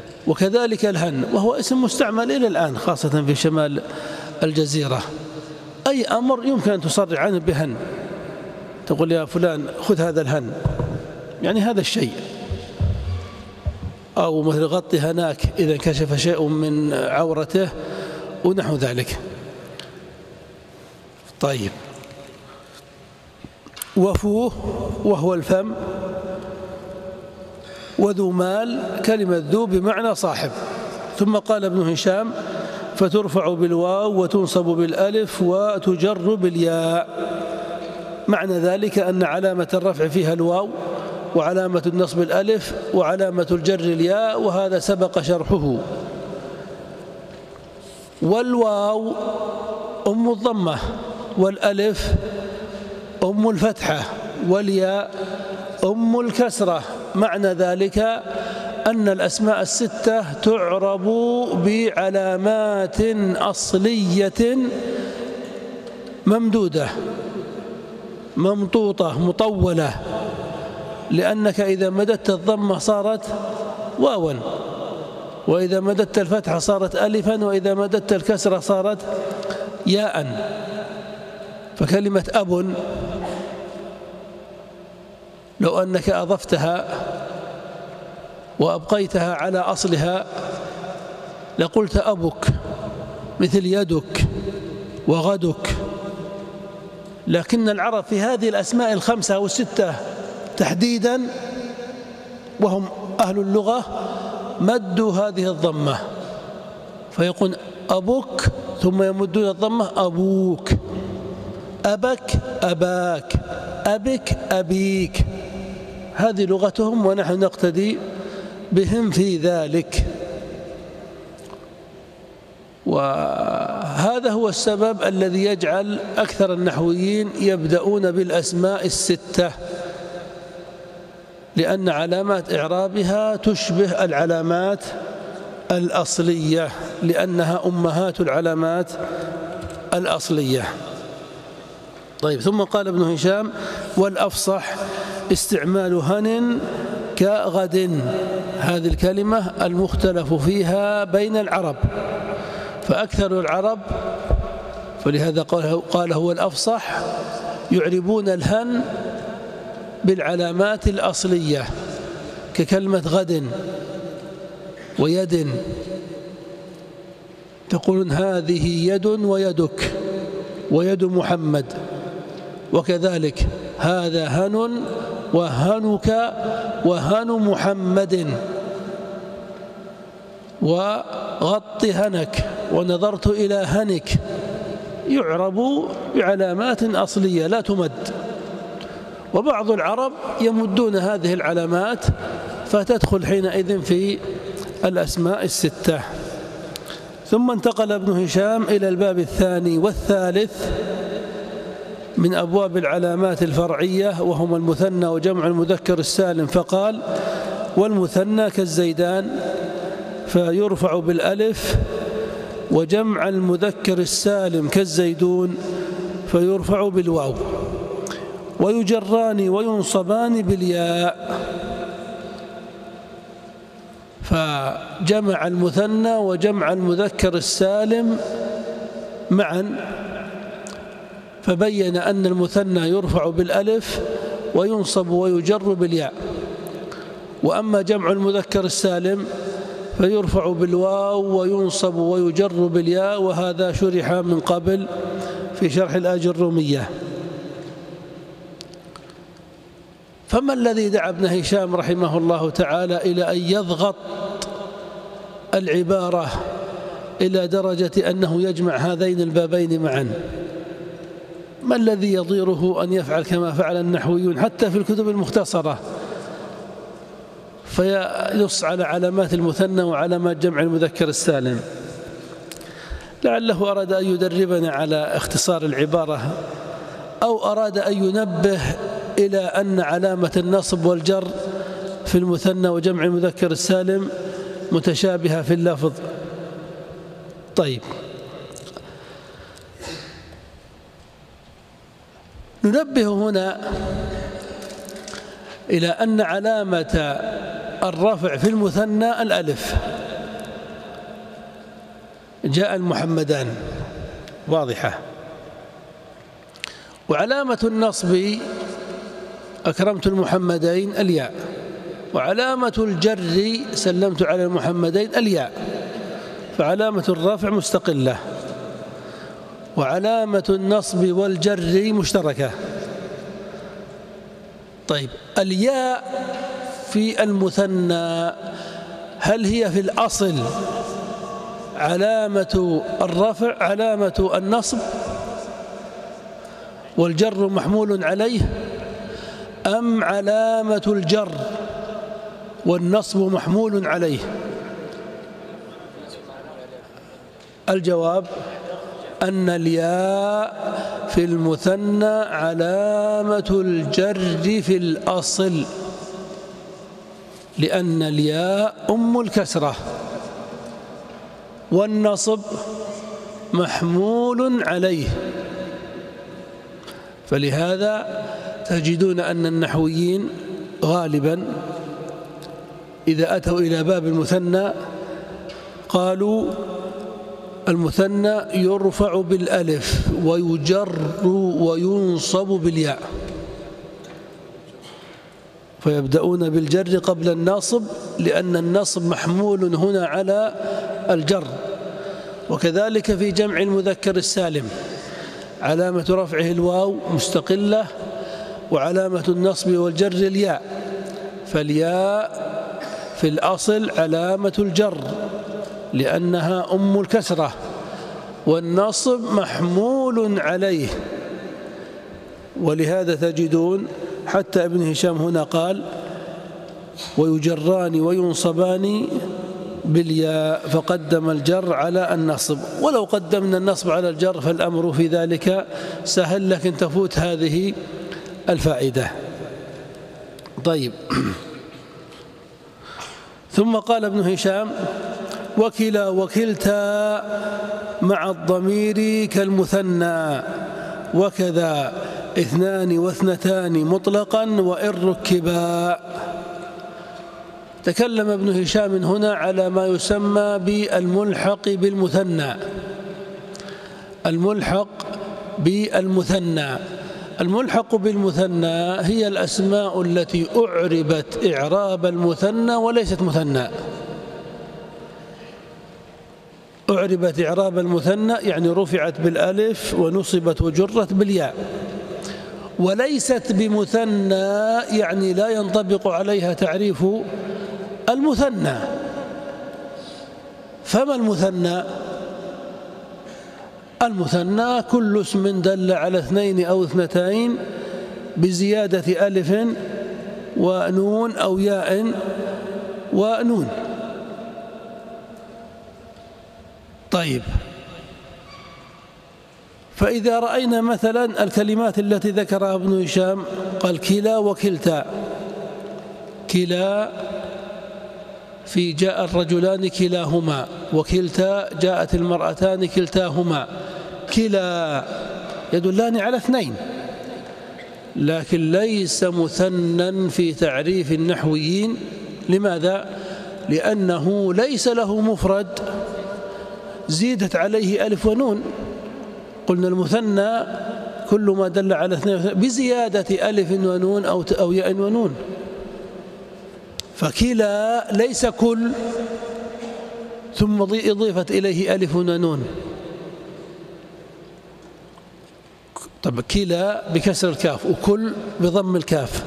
وكذلك الهن، وهو اسم مستعمل إلى الآن خاصة في شمال الجزيرة، أي أمر يمكن أن تصرح عنه بهن، تقول يا فلان خذ هذا الهن، يعني هذا الشيء، أو مثل غطي هناك إذا انكشف شيء من عورته ونحو ذلك. طيب، وفوه وهو الفم، وذو مال كلمة ذو بمعنى صاحب. ثم قال ابن هشام فترفع بالواو وتنصب بالألف وتجر بالياء. معنى ذلك أن علامة الرفع فيها الواو، وعلامة النصب الألف، وعلامة الجر الياء، وهذا سبق شرحه. والواو أم الضمة، والألف أم الفتحة، والياء أم الكسرة. معنى ذلك أن الأسماء الستة تعرب بعلامات أصلية ممدودة ممطوطة مطولة، لأنك إذا مددت الضمة صارت واوا، وإذا مددت الفتحة صارت ألفا، وإذا مددت الكسرة صارت ياء. فكلمة أب لو أنك أضفتها وأبقيتها على أصلها لقلت أبك، مثل يدك وغدك. لكن العرب في هذه الأسماء الخمسة أو الستة تحديدا، وهم أهل اللغة، مدوا هذه الضمة فيقول أبك، ثم يمدون الضمة أبوك، أبك أباك، أبك أبيك. هذه لغتهم ونحن نقتدي بهم في ذلك. وهذا هو السبب الذي يجعل أكثر النحويين يبدأون بالأسماء الستة، لأن علامات إعرابها تشبه العلامات الأصلية، لأنها أمهات العلامات الأصلية. طيب، ثم قال ابن هشام والأفصح استعمال هن كغد. هذه الكلمة المختلف فيها بين العرب، فأكثر العرب، فلهذا قال هو الأفصح، يعربون الهن بالعلامات الأصلية ككلمة غد ويد، تقولون هذه يد ويدك ويد محمد، وكذلك هذا هن وهنك وهن محمد، وغط هنك ونظرت إلى هنك، يعرب بعلامات أصلية لا تمد. وبعض العرب يمدون هذه العلامات فتدخل حينئذ في الأسماء الستة. ثم انتقل ابن هشام إلى الباب الثاني والثالث من أبواب العلامات الفرعية، وهما المثنى وجمع المذكر السالم، فقال والمثنى كالزيدان فيرفع بالألف، وجمع المذكر السالم كالزيدون فيرفع بالواو، ويجران وينصبان بالياء. فجمع المثنى وجمع المذكر السالم معا، فبين أن المثنى يرفع بالألف وينصب ويجر بالياء، وأما جمع المذكر السالم فيرفع بالواو وينصب ويجر بالياء، وهذا شرح من قبل في شرح الآجرومية. فما الذي دعا ابن هشام رحمه الله تعالى إلى أن يضغط العبارة إلى درجة أنه يجمع هذين البابين معا؟ ما الذي يضيره أن يفعل كما فعل النحويون حتى في الكتب المختصرة، فينص على علامات المثنى وعلامات جمع المذكر السالم؟ لعله أراد أن يدربنا على اختصار العبارة، أو أراد أن ينبه إلى أن علامة النصب والجر في المثنى وجمع المذكر السالم متشابهة في اللفظ. طيب، ننبه هنا إلى أن علامة الرفع في المثنى الألف. جاء المحمدان واضحة، وعلامة النصب أكرمت المحمدين الياء، وعلامة الجر سلمت على المحمدين الياء، فعلامة الرفع مستقلة، وعلامة النصب والجر مشتركة. طيب الياء في المثنى هل هي في الأصل علامة الرفع علامة النصب والجر محمول عليه، أم علامة الجر والنصب محمول عليه؟ الجواب أن الياء في المثنى علامة الجر في الأصل، لأن الياء أم الكسرة، والنصب محمول عليه. فلهذا تجدون أن النحويين غالبا إذا أتوا إلى باب المثنى قالوا المثنى يرفع بالألف ويجر وينصب بالياء، فيبدأون بالجر قبل الناصب لأن النصب محمول هنا على الجر. وكذلك في جمع المذكر السالم علامة رفعه الواو مستقلة، وعلامة النصب والجر الياء، فالياء في الأصل علامة الجر لأنها أم الكسرة، والنصب محمول عليه. ولهذا تجدون حتى ابن هشام هنا قال ويجران وينصبان بالياء، فقدم الجر على النصب. ولو قدمنا النصب على الجر فالأمر في ذلك سهل، لكن تفوت هذه الفائدة. طيب، ثم قال ابن هشام وكلا وكلتا مع الضمير كالمثنى، وكذا اثنان واثنتان مطلقا وإن ركبا. تكلم ابن هشام هنا على ما يسمى بالملحق بالمثنى. الملحق بالمثنى، الملحق بالمثنى هي الأسماء التي أعربت إعراب المثنى وليست مثنى. أعربت إعراب المثنى يعني رفعت بالألف ونصبت وجرت بالياء، وليست بمثنى يعني لا ينطبق عليها تعريف المثنى. فما المثنى؟ المثنى كل اسم دل على اثنين أو اثنتين بزيادة ألف ونون أو ياء ونون. طيب، فإذا رأينا مثلا الكلمات التي ذكرها ابن هشام قال كلا وكلتا، كلا في جاء الرجلان كلاهما، وكلتا جاءت المرأتان كلتاهما، كلا يدلان على اثنين، لكن ليس مثنى في تعريف النحويين. لماذا؟ لأنه ليس له مفرد زيدت عليه ألف ونون. قلنا المثنى كل ما دل على اثنين بزيادة ألف ونون أو ياء ونون، فكلا ليس كل ثم أضيفت إليه ألف ونون. طب كلا بكسر الكاف وكل بضم الكاف،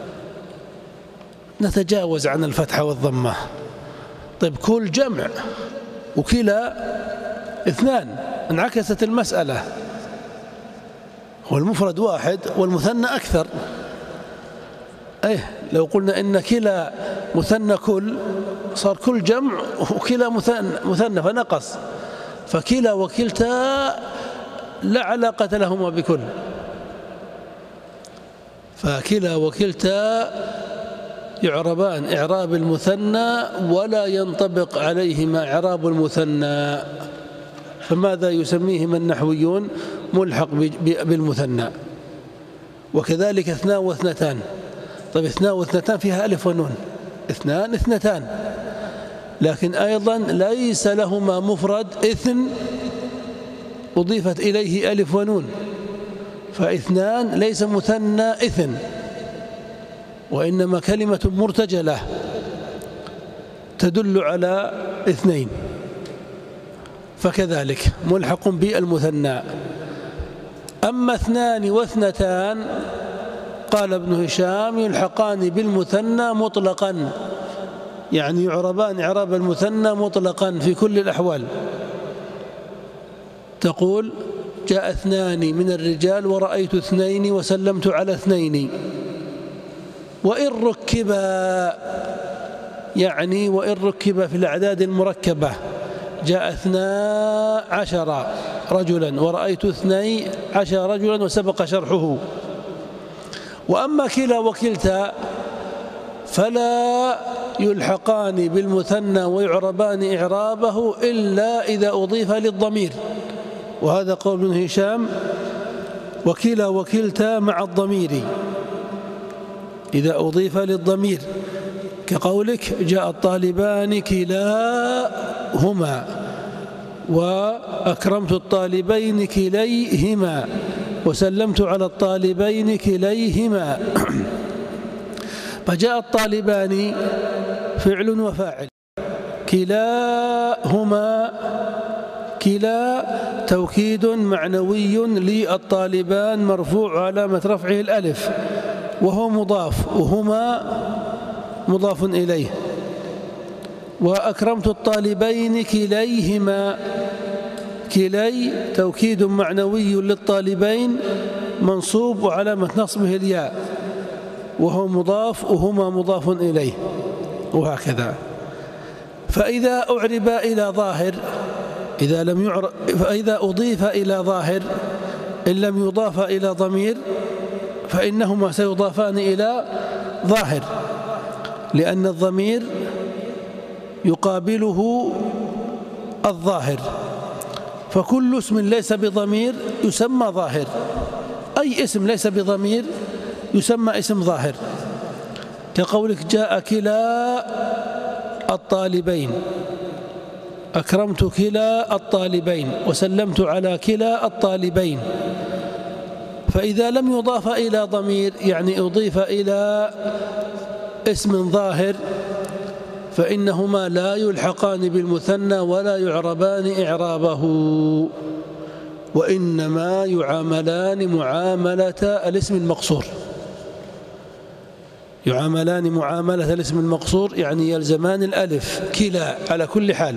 نتجاوز عن الفتحة والضمة. طيب كل جمع وكلا اثنان، انعكست المسألة، هو المفرد واحد والمثنى أكثر. لو قلنا إن كلا مثنى كل صار كل جمع وكلا مثنى فنقص، فكلا وكلتا لا علاقة لهما بكل، فكلا وكلتا يعربان إعراب المثنى ولا ينطبق عليهما إعراب المثنى، فماذا يسميهما النحويون؟ ملحق بالمثنى. وكذلك اثنان واثنتان. طيب اثنان واثنتان فيها ألف ونون، اثنان اثنتان، لكن أيضا ليس لهما مفرد إثن أضيفت إليه ألف ونون، فاثنان ليس مثنى إثن، وإنما كلمة مرتجلة تدل على اثنين، فكذلك ملحق بالمثنى. أما اثنان واثنتان قال ابن هشام يلحقان بالمثنى مطلقا، يعني يعربان إعراب المثنى مطلقا في كل الأحوال. تقول جاء اثنان من الرجال ورأيت اثنين وسلمت على اثنين. وإن ركبا، يعني وإن ركب في الأعداد المركبة، جاء 12 رجلا ورأيت 12 رجلا وسبق شرحه. وأما كلا وكلتا فلا يلحقان بالمثنى ويعربان إعرابه إلا إذا أضيف للضمير، وهذا قول ابن هشام وكلا وكلتا مع الضمير إذا أضيف للضمير، كقولك جاء الطالبان كلاهما وأكرمت الطالبين كليهما وسلمت على الطالبين كليهما. فجاء الطالبان فعل وفاعل، كلاهما كلا توكيد معنوي للطالبان مرفوع علامة رفعه الألف وهو مضاف، وهما مضاف إليه. وأكرمت الطالبين كليهما، كلي توكيد معنوي للطالبين منصوب وعلامة نصبه الياء وهو مضاف، وهما مضاف إليه، وهكذا. فإذا أعرب إلى ظاهر، فإذا أضيف إلى ظاهر إن لم يضاف إلى ضمير فإنهما سيضافان إلى ظاهر، لأن الضمير يقابله الظاهر، فكل اسم ليس بضمير يسمى ظاهر، أي اسم ليس بضمير يسمى اسم ظاهر، كقولك جاء كلا الطالبين، أكرمت كلا الطالبين وسلمت على كلا الطالبين. فإذا لم يضاف إلى ضمير يعني أضيف إلى اسم ظاهر فإنهما لا يلحقان بالمثنى ولا يعربان إعرابه، وإنما يعاملان معاملة الاسم المقصور، يعاملان معاملة الاسم المقصور، يعني يلزمان الألف كلا على كل حال.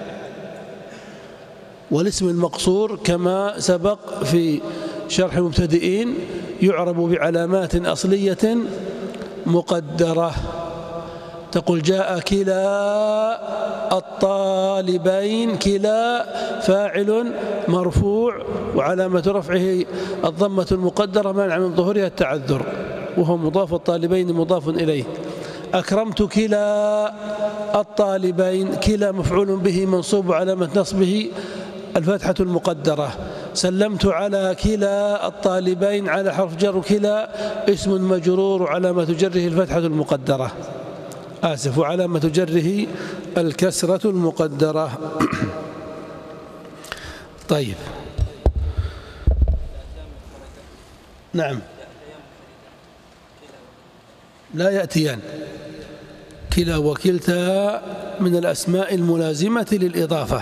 والاسم المقصور كما سبق في شرح المبتدئين يعرب بعلامات أصلية مقدرة. تقول جاء كلا الطالبين، كلا فاعل مرفوع وعلامة رفعه الضمة المقدرة مانع من ظهورها التعذر، وهو مضاف، الطالبين مضاف إليه. أكرمت كلا الطالبين، كلا مفعول به منصوب وعلامة نصبه الفتحة المقدرة. سلمت على كلا الطالبين على حرف جر، كلا اسم مجرور وعلامة جره الفتحة المقدرة، وعلامة جره الكسرة المقدرة. طيب، نعم، لا يأتيان، كلا وكلتا من الأسماء الملازمة للإضافة.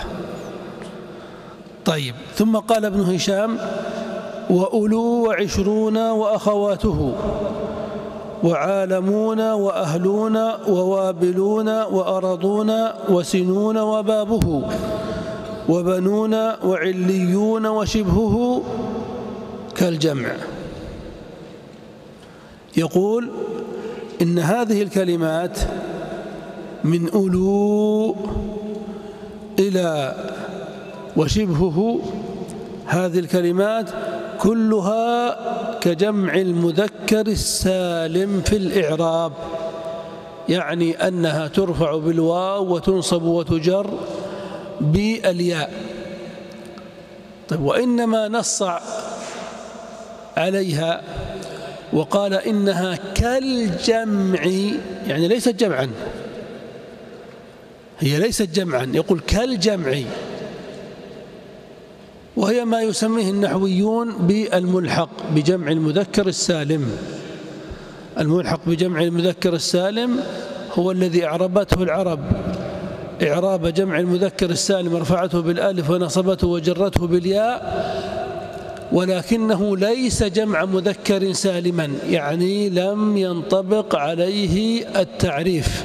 طيب، ثم قال ابن هشام وأولو وعشرون وأخواته وعالمون وأهلون ووابلون وأرضون وسنون وبابه وبنون وعليون وشبهه كالجمع. يقول إن هذه الكلمات من أولو إلى وشبهه، هذه الكلمات كلها كجمع المذكر السالم في الإعراب، يعني أنها ترفع بالواو وتنصب وتجر بالياء. طيب، وإنما نص عليها وقال إنها كالجمع، يعني ليست جمعا، هي ليست جمعا، يقول كالجمع، وهي ما يسميه النحويون بالملحق بجمع المذكر السالم. الملحق بجمع المذكر السالم هو الذي أعربته العرب إعراب جمع المذكر السالم، رفعته بالألف ونصبته وجرته بالياء، ولكنه ليس جمع مذكر سالما، يعني لم ينطبق عليه التعريف.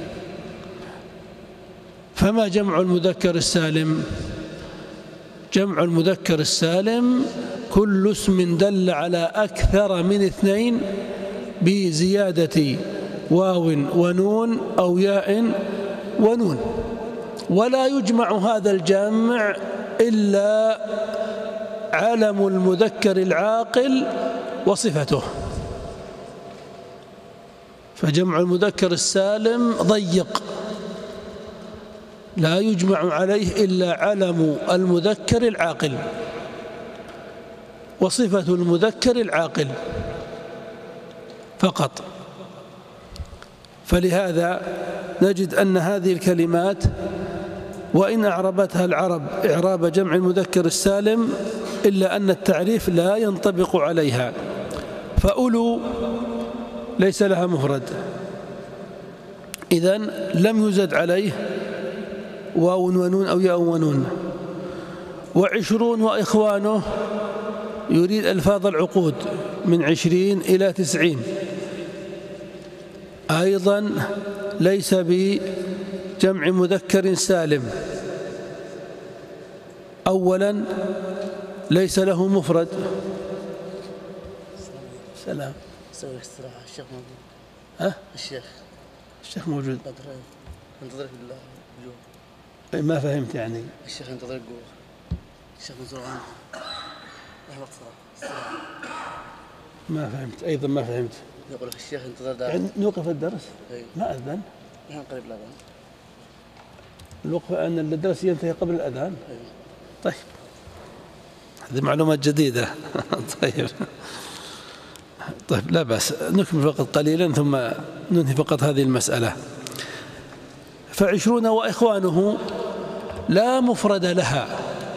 فما جمع المذكر السالم؟ جمع المذكر السالم كل اسم دل على أكثر من اثنين بزيادة واو ونون أو ياء ونون، ولا يجمع هذا الجمع إلا علم المذكر العاقل وصفته. فجمع المذكر السالم ضيق، لا يجمع عليه إلا علم المذكر العاقل وصفة المذكر العاقل فقط. فلهذا نجد أن هذه الكلمات وإن أعربتها العرب إعراب جمع المذكر السالم إلا أن التعريف لا ينطبق عليها. فأولو ليس لها مفرد، إذن لم يزد عليه واو ونون أو ياء ونون. وعشرون وإخوانه يريد ألفاظ العقود من 20 إلى 90، أيضا ليس بجمع مذكر سالم. أولا ليس له مفرد. سلام. سوي استراحة. الشيخ موجود. ها؟ الشيخ موجود. انتظرك بالله جوا. ما فهمت يعني. الشيخ انتظرك جوا. الشيخ منصور عنه. وقت استراحة. ما فهمت، أيضا ما فهمت. يقول لك الشيخ انتظر دار. يعني نوقف الدرس؟ أيوه. ما أذن؟ نحن قريب الأذان. الوقفة أن الدرس ينتهي قبل الأذان؟ أيوه. طيب، هذه معلومات جديدة. طيب لا بأس، نكمل فقط قليلا ثم ننهي فقط هذه المسألة. فعشرون وإخوانه لا مفرد لها.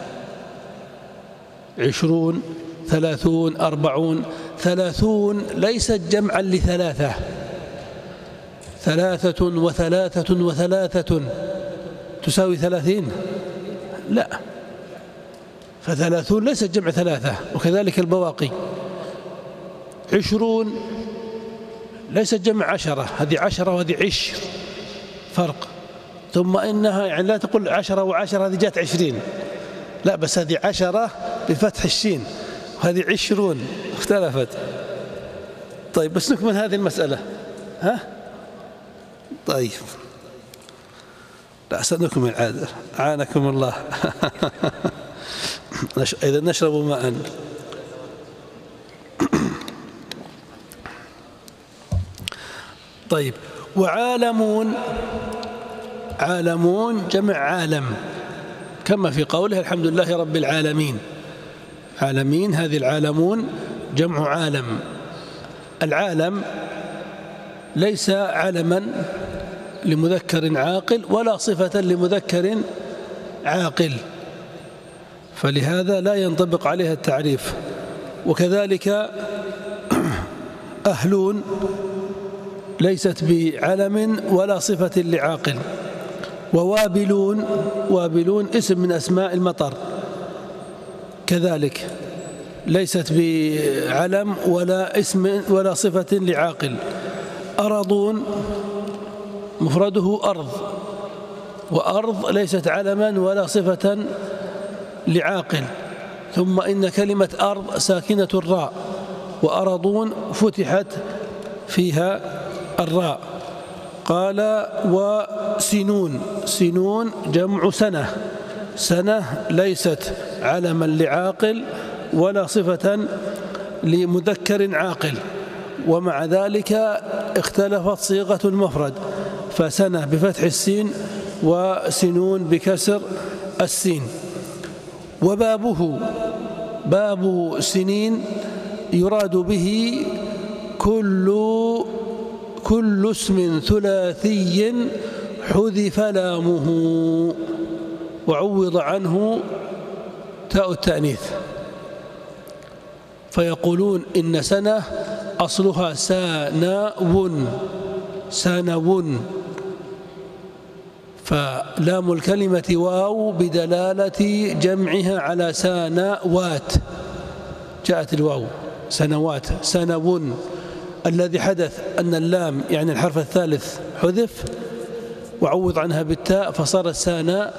20 30 40. 30 ليست جمعا لثلاثة. 3 و3 و3 تساوي 30؟ لا، ف30 ليست جمع ثلاثة، وكذلك البواقي. 20 ليست جمع 10، هذه 10 وهذه 10 فرق. ثم إنها يعني لا تقول 10 و10 هذه جاءت 20، لا، بس هذه 10 بفتح الشين وهذه 20 اختلفت. طيب بس نكمل هذه المسألة. ها؟ طيب لا سنكمل عاد، عانكم الله. إذا نشرب ماء. طيب، وعالمون، عالمون جمع عالم، كما في قوله الحمد لله رب العالمين. عالمين، هذه العالمون جمع عالم. العالم ليس علما لمذكر عاقل ولا صفة لمذكر عاقل، فلهذا لا ينطبق عليها التعريف. وكذلك أهلون ليست بعلم ولا صفة لعاقل. ووابلون، وابلون اسم من أسماء المطر، كذلك ليست بعلم ولا اسم ولا صفة لعاقل. أرضون مفرده أرض، وأرض ليست علما ولا صفة لعاقل. ثم إن كلمة أرض ساكنة الراء، وأرضون فتحت فيها الراء. قال وسنون، سنون جمع سنة، سنة ليست علما لعاقل ولا صفة لمذكر عاقل، ومع ذلك اختلفت صيغة المفرد، فسنة بفتح السين وسنون بكسر السين. وبابه، باب سنين يراد به كل اسم ثلاثي حذف لامه وعوض عنه تاء التأنيث، فيقولون إن سنة أصلها سانو، فلام الكلمة واو بدلالة جمعها على سانوات، جاءت الواو سنوات سنو. الذي حدث أن اللام يعني الحرف الثالث حذف وعوض عنها بالتاء فصارت سانة.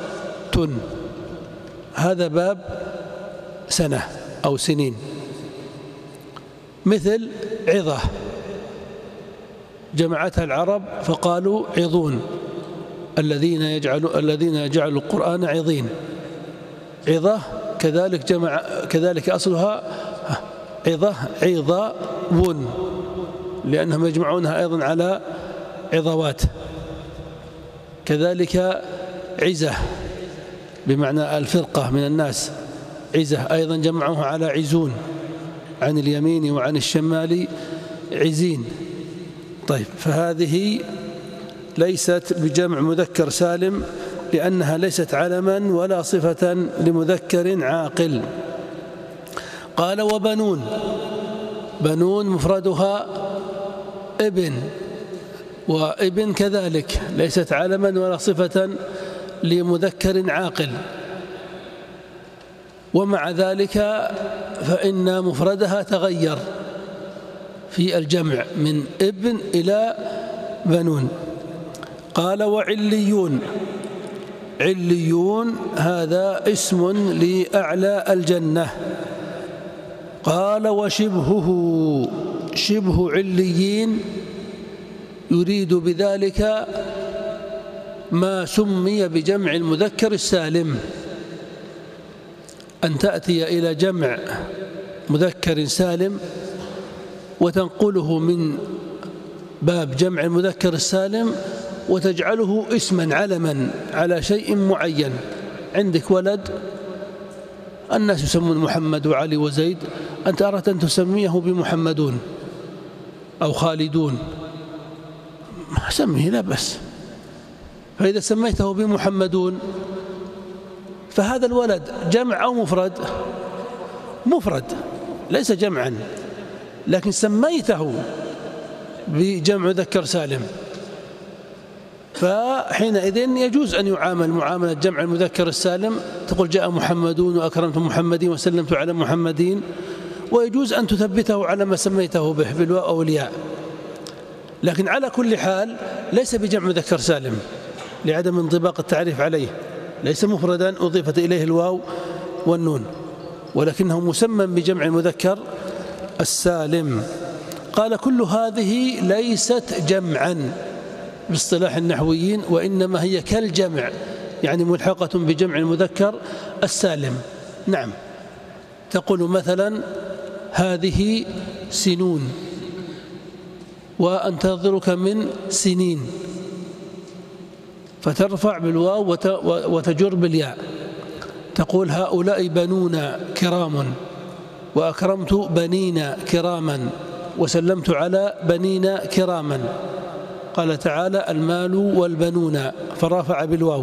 هذا باب سنة أو سنين. مثل عظة جمعتها العرب فقالوا عظون، الذين يجعلوا القرآن عظين. عظة كذلك أصلها عظة عظاون، لأنهم يجمعونها أيضا على عظوات. كذلك عزة بمعنى الفرقة من الناس، عزة أيضا جمعوها على عزون، عن اليمين وعن الشمال عزين. طيب، فهذه ليست بجمع مذكر سالم لأنها ليست علما ولا صفة لمذكر عاقل. قال وبنون، بنون مفردها ابن، وابن كذلك ليست علما ولا صفة لمذكر عاقل، ومع ذلك فإن مفردها تغير في الجمع من ابن إلى بنون. قال وعليون، عليون هذا اسم لأعلى الجنة. قال وشبهه، شبه عليين يريد بذلك ما سمي بجمع المذكر السالم، أن تأتي إلى جمع مذكر سالم وتنقله من باب جمع المذكر السالم وتجعله اسما علما على شيء معين. عندك ولد الناس يسمون محمد وعلي وزيد، أنت أردت أن تسميه بمحمدون أو خالدون، سميه لا بس. فإذا سميته بمحمدون فهذا الولد جمع أو مفرد؟ مفرد ليس جمعا، لكن سميته بجمع مذكر سالم، فحينئذ يجوز أن يعامل معاملة جمع المذكر السالم، تقول جاء محمدون وأكرمت محمدين وسلمت على محمدين، ويجوز أن تثبته على ما سميته به بالواو أو الياء. لكن على كل حال ليس بجمع مذكر سالم لعدم انطباق التعريف عليه، ليس مفردا أضيفت إليه الواو والنون، ولكنه مسمى بجمع المذكر السالم. قال كل هذه ليست جمعا باصطلاح النحويين، وإنما هي كالجمع، يعني ملحقة بجمع المذكر السالم. نعم، تقول مثلا هذه سنون وأنتظرك من سنين، فترفع بالواو وتجر بالياء. تقول هؤلاء بنون كرام وأكرمت بنين كراما وسلمت على بنين كراما. قال تعالى المال والبنون فرفع بالواو.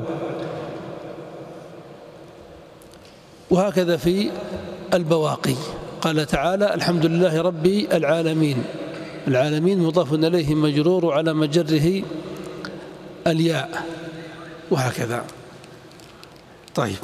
وهكذا في البواقي قال تعالى الحمد لله رب العالمين، العالمين مضاف إليه مجرور على مجره الياء، وهكذا. طيب،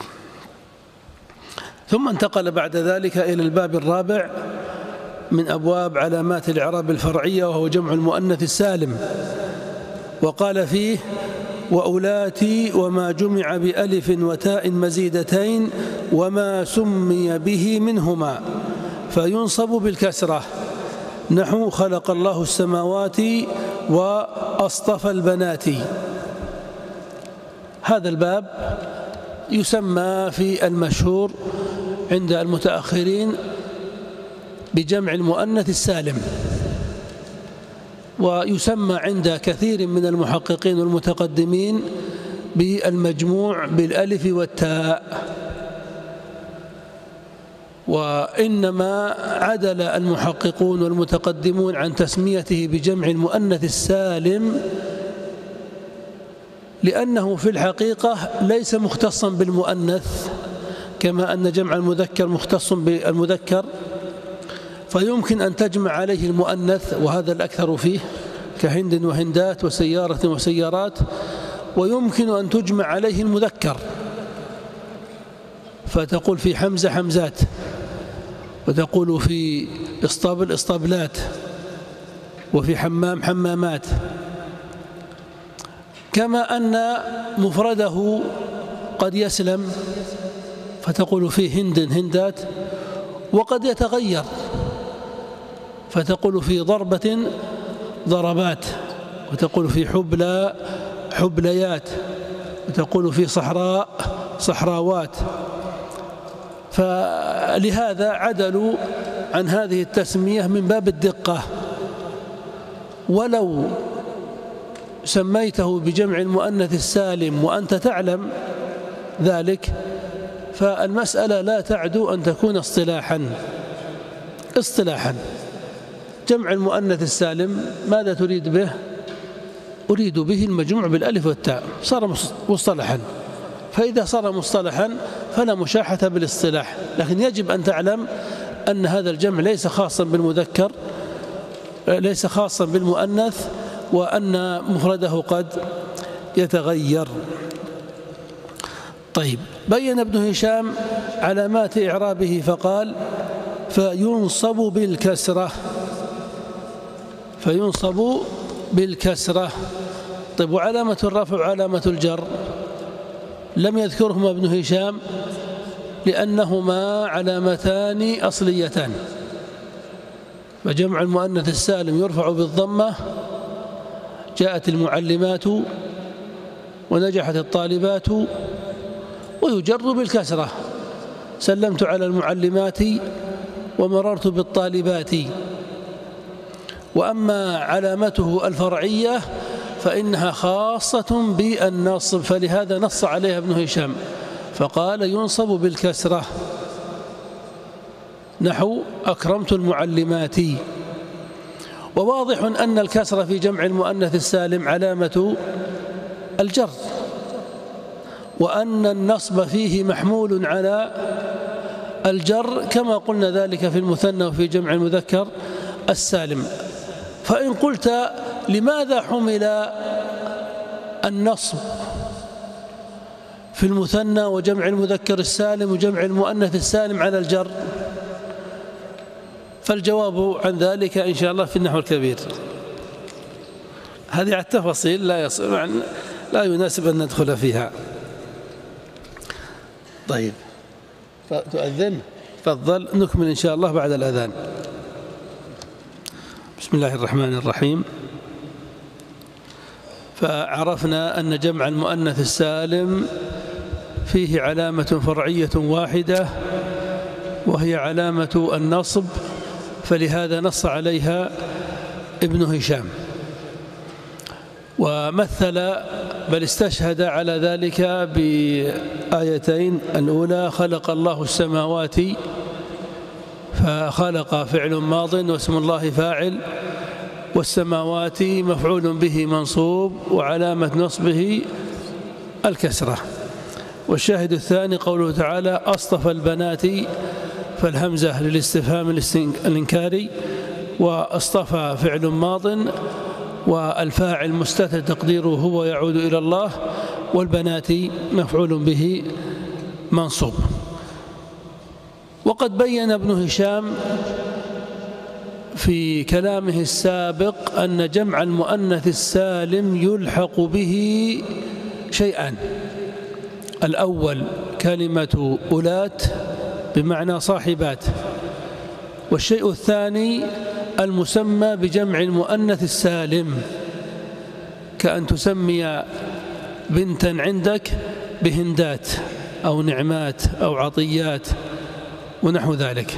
ثم انتقل بعد ذلك إلى الباب الرابع من أبواب علامات الإعراب الفرعية، وهو جمع المؤنث السالم. وقال فيه وأولاتي وما جمع بألف وتاء مزيدتين وما سمي به منهما فينصب بالكسرة، نحو خلق الله السماوات وأصطفى البنات. هذا الباب يسمى في المشهور عند المتأخرين بجمع المؤنث السالم، ويسمى عند كثير من المحققين والمتقدمين بالمجموع بالألف والتاء. وإنما عدل المحققون والمتقدمون عن تسميته بجمع المؤنث السالم لأنه في الحقيقة ليس مختصا بالمؤنث كما أن جمع المذكر مختص بالمذكر، فيمكن أن تجمع عليه المؤنث وهذا الأكثر فيه كهند وهندات وسيارة وسيارات، ويمكن أن تجمع عليه المذكر فتقول في حمزة حمزات، وتقول في إسطبل إسطبلات، وفي حمام حمامات. كما أن مفرده قد يسلم فتقول في هند هندات، وقد يتغير فتقول في ضربة ضربات، وتقول في حبلى حبليات، وتقول في صحراء صحراوات. فلهذا عدلوا عن هذه التسمية من باب الدقة. ولو سميته بجمع المؤنث السالم وأنت تعلم ذلك فالمسألة لا تعدو أن تكون اصطلاحا. جمع المؤنث السالم ماذا تريد به؟ أريد به المجموع بالألف والتاء، صار مصطلحا. فإذا صار مصطلحا فلا مشاحة بالاصطلاح، لكن يجب أن تعلم أن هذا الجمع ليس خاصا بالمذكر، ليس خاصا بالمؤنث، وأن مفرده قد يتغير. طيب، بين ابن هشام علامات إعرابه فقال فينصب بالكسرة. طيب، وعلامة الرفع وعلامة الجر لم يذكرهما ابن هشام لأنهما علامتان أصليتان. وجمع المؤنث السالم يرفع بالضمة، جاءت المعلمات ونجحت الطالبات، ويجر بالكسرة، سلمت على المعلمات ومررت بالطالبات. وأما علامته الفرعية فإنها خاصة بالنصب، فلهذا نص عليها ابن هشام فقال ينصب بالكسرة، نحو أكرمت المعلمات. وواضح أن الكسرة في جمع المؤنث السالم علامة الجر، وأن النصب فيه محمول على الجر كما قلنا ذلك في المثنى وفي جمع المذكر السالم. فإن قلت لماذا حمل النصب في المثنى وجمع المذكر السالم وجمع المؤنث السالم على الجر، فالجواب عن ذلك إن شاء الله في النحو الكبير. هذه التفاصيل لا يناسب أن ندخل فيها. طيب، تؤذن؟ تفضل، نكمل إن شاء الله بعد الأذان. بسم الله الرحمن الرحيم. فعرفنا أن جمع المؤنث السالم فيه علامة فرعية واحدة وهي علامة النصب، فلهذا نص عليها ابن هشام، ومثل بل استشهد على ذلك بآيتين. الأولى خلق الله السماوات، فخلق فعل ماض واسم الله فاعل، والسماوات مفعول به منصوب وعلامة نصبه الكسرة. والشاهد الثاني قوله تعالى أصطفى البنات، فالهمزة للاستفهام الإنكاري، واصطفى فعل ماض والفاعل مستتر تقديره هو يعود إلى الله، والبنات مفعول به منصوب. وقد بين ابن هشام في كلامه السابق أن جمع المؤنث السالم يلحق به شيئان: الأول كلمة أولات بمعنى صاحبات، والشيء الثاني المسمى بجمع المؤنث السالم، كأن تسمي بنتا عندك بهندات أو نعمات أو عطيات ونحو ذلك.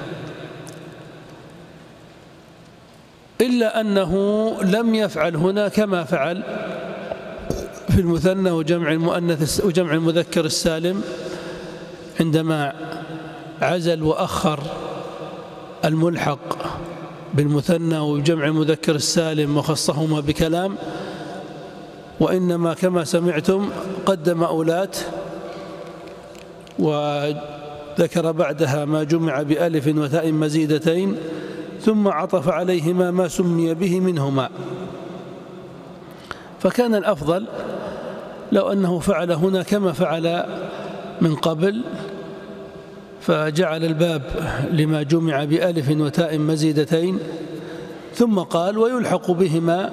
إلا أنه لم يفعل هنا كما فعل في المثنى وجمع المؤنث وجمع المذكر السالم، عندما عزل وأخر الملحق بالمثنى وجمع المذكر السالم وخصهما بكلام، وإنما كما سمعتم قدم أولات ذكر بعدها ما جمع بألف وتاء مزيدتين ثم عطف عليهما ما سمي به منهما. فكان الأفضل لو أنه فعل هنا كما فعل من قبل، فجعل الباب لما جمع بألف وتاء مزيدتين ثم قال ويلحق بهما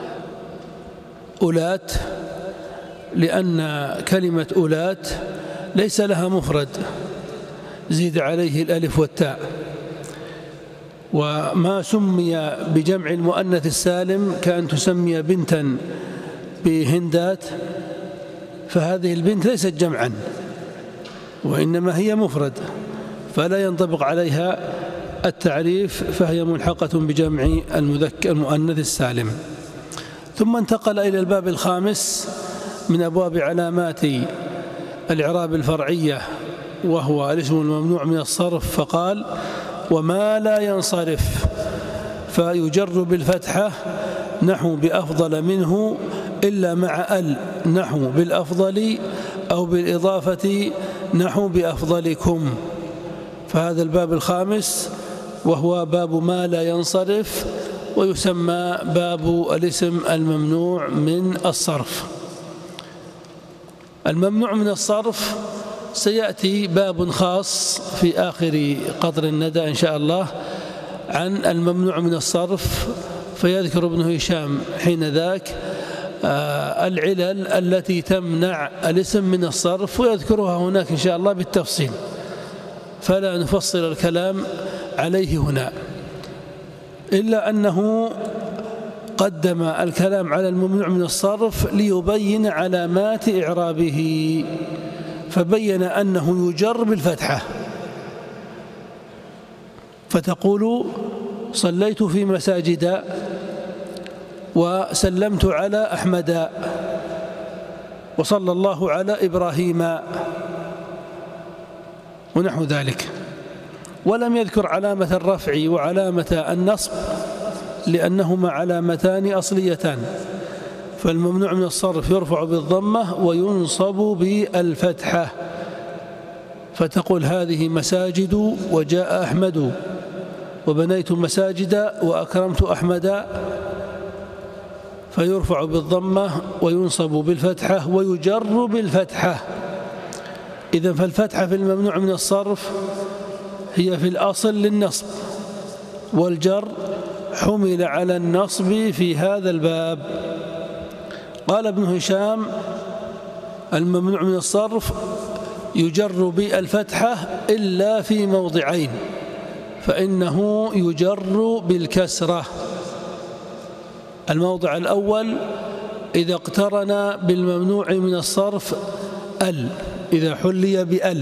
أولات، لأن كلمة أولات ليس لها مفرد زيد عليه الألف والتاء. وما سمي بجمع المؤنث السالم كأن تسمي بنتا بهندات، فهذه البنت ليست جمعا وإنما هي مفرد، فلا ينطبق عليها التعريف، فهي ملحقة بجمع المؤنث السالم. ثم انتقل إلى الباب الخامس من أبواب علامات الإعراب الفرعية، وهو الاسم الممنوع من الصرف، فقال وما لا ينصرف فيجر بالفتحة نحو بأفضل منه إلا مع ال، نحو بالأفضل، أو بالإضافة نحو بأفضلكم. فهذا الباب الخامس وهو باب ما لا ينصرف، ويسمى باب الاسم الممنوع من الصرف. الممنوع من الصرف سيأتي باب خاص في آخر قطر الندى إن شاء الله عن الممنوع من الصرف، فيذكر ابن هشام حين ذاك العلل التي تمنع الاسم من الصرف، ويذكرها هناك إن شاء الله بالتفصيل، فلا نفصل الكلام عليه هنا، إلا أنه قدم الكلام على الممنوع من الصرف ليبين علامات إعرابه، فبين أنه يجر بالفتحة، فتقول صليت في مساجد وسلمت على أحمد وصلى الله على إبراهيم ونحو ذلك، ولم يذكر علامة الرفع وعلامة النصب لأنهما علامتان أصليتان. فالممنوع من الصرف يرفع بالضمة وينصب بالفتحة، فتقول هذه مساجد وجاء أحمد، وبنيت مساجد وأكرمت أحمد، فيرفع بالضمة وينصب بالفتحة ويجر بالفتحة. إذن فالفتحة في الممنوع من الصرف هي في الأصل للنصب، والجر حمل على النصب في هذا الباب. قال ابن هشام الممنوع من الصرف يجر بالفتحة إلا في موضعين، فإنه يجر بالكسرة. الموضع الأول إذا اقترن بالممنوع من الصرف ال، إذا حلي بال،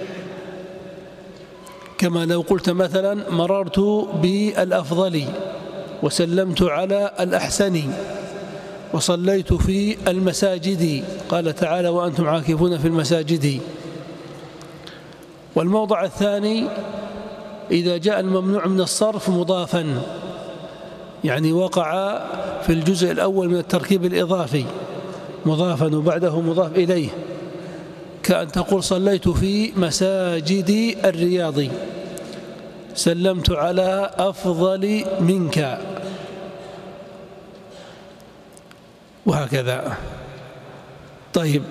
كما لو قلت مثلا مررت بالأفضل وسلمت على الأحسن وصليت في المساجد، قال تعالى وأنتم عاكفون في المساجد. والموضع الثاني إذا جاء الممنوع من الصرف مضافا، يعني وقع في الجزء الأول من التركيب الإضافي مضافا وبعده مضاف إليه، كأن تقول صليت في مساجد الرياض سلمت على أفضل منك، وهكذا. طيب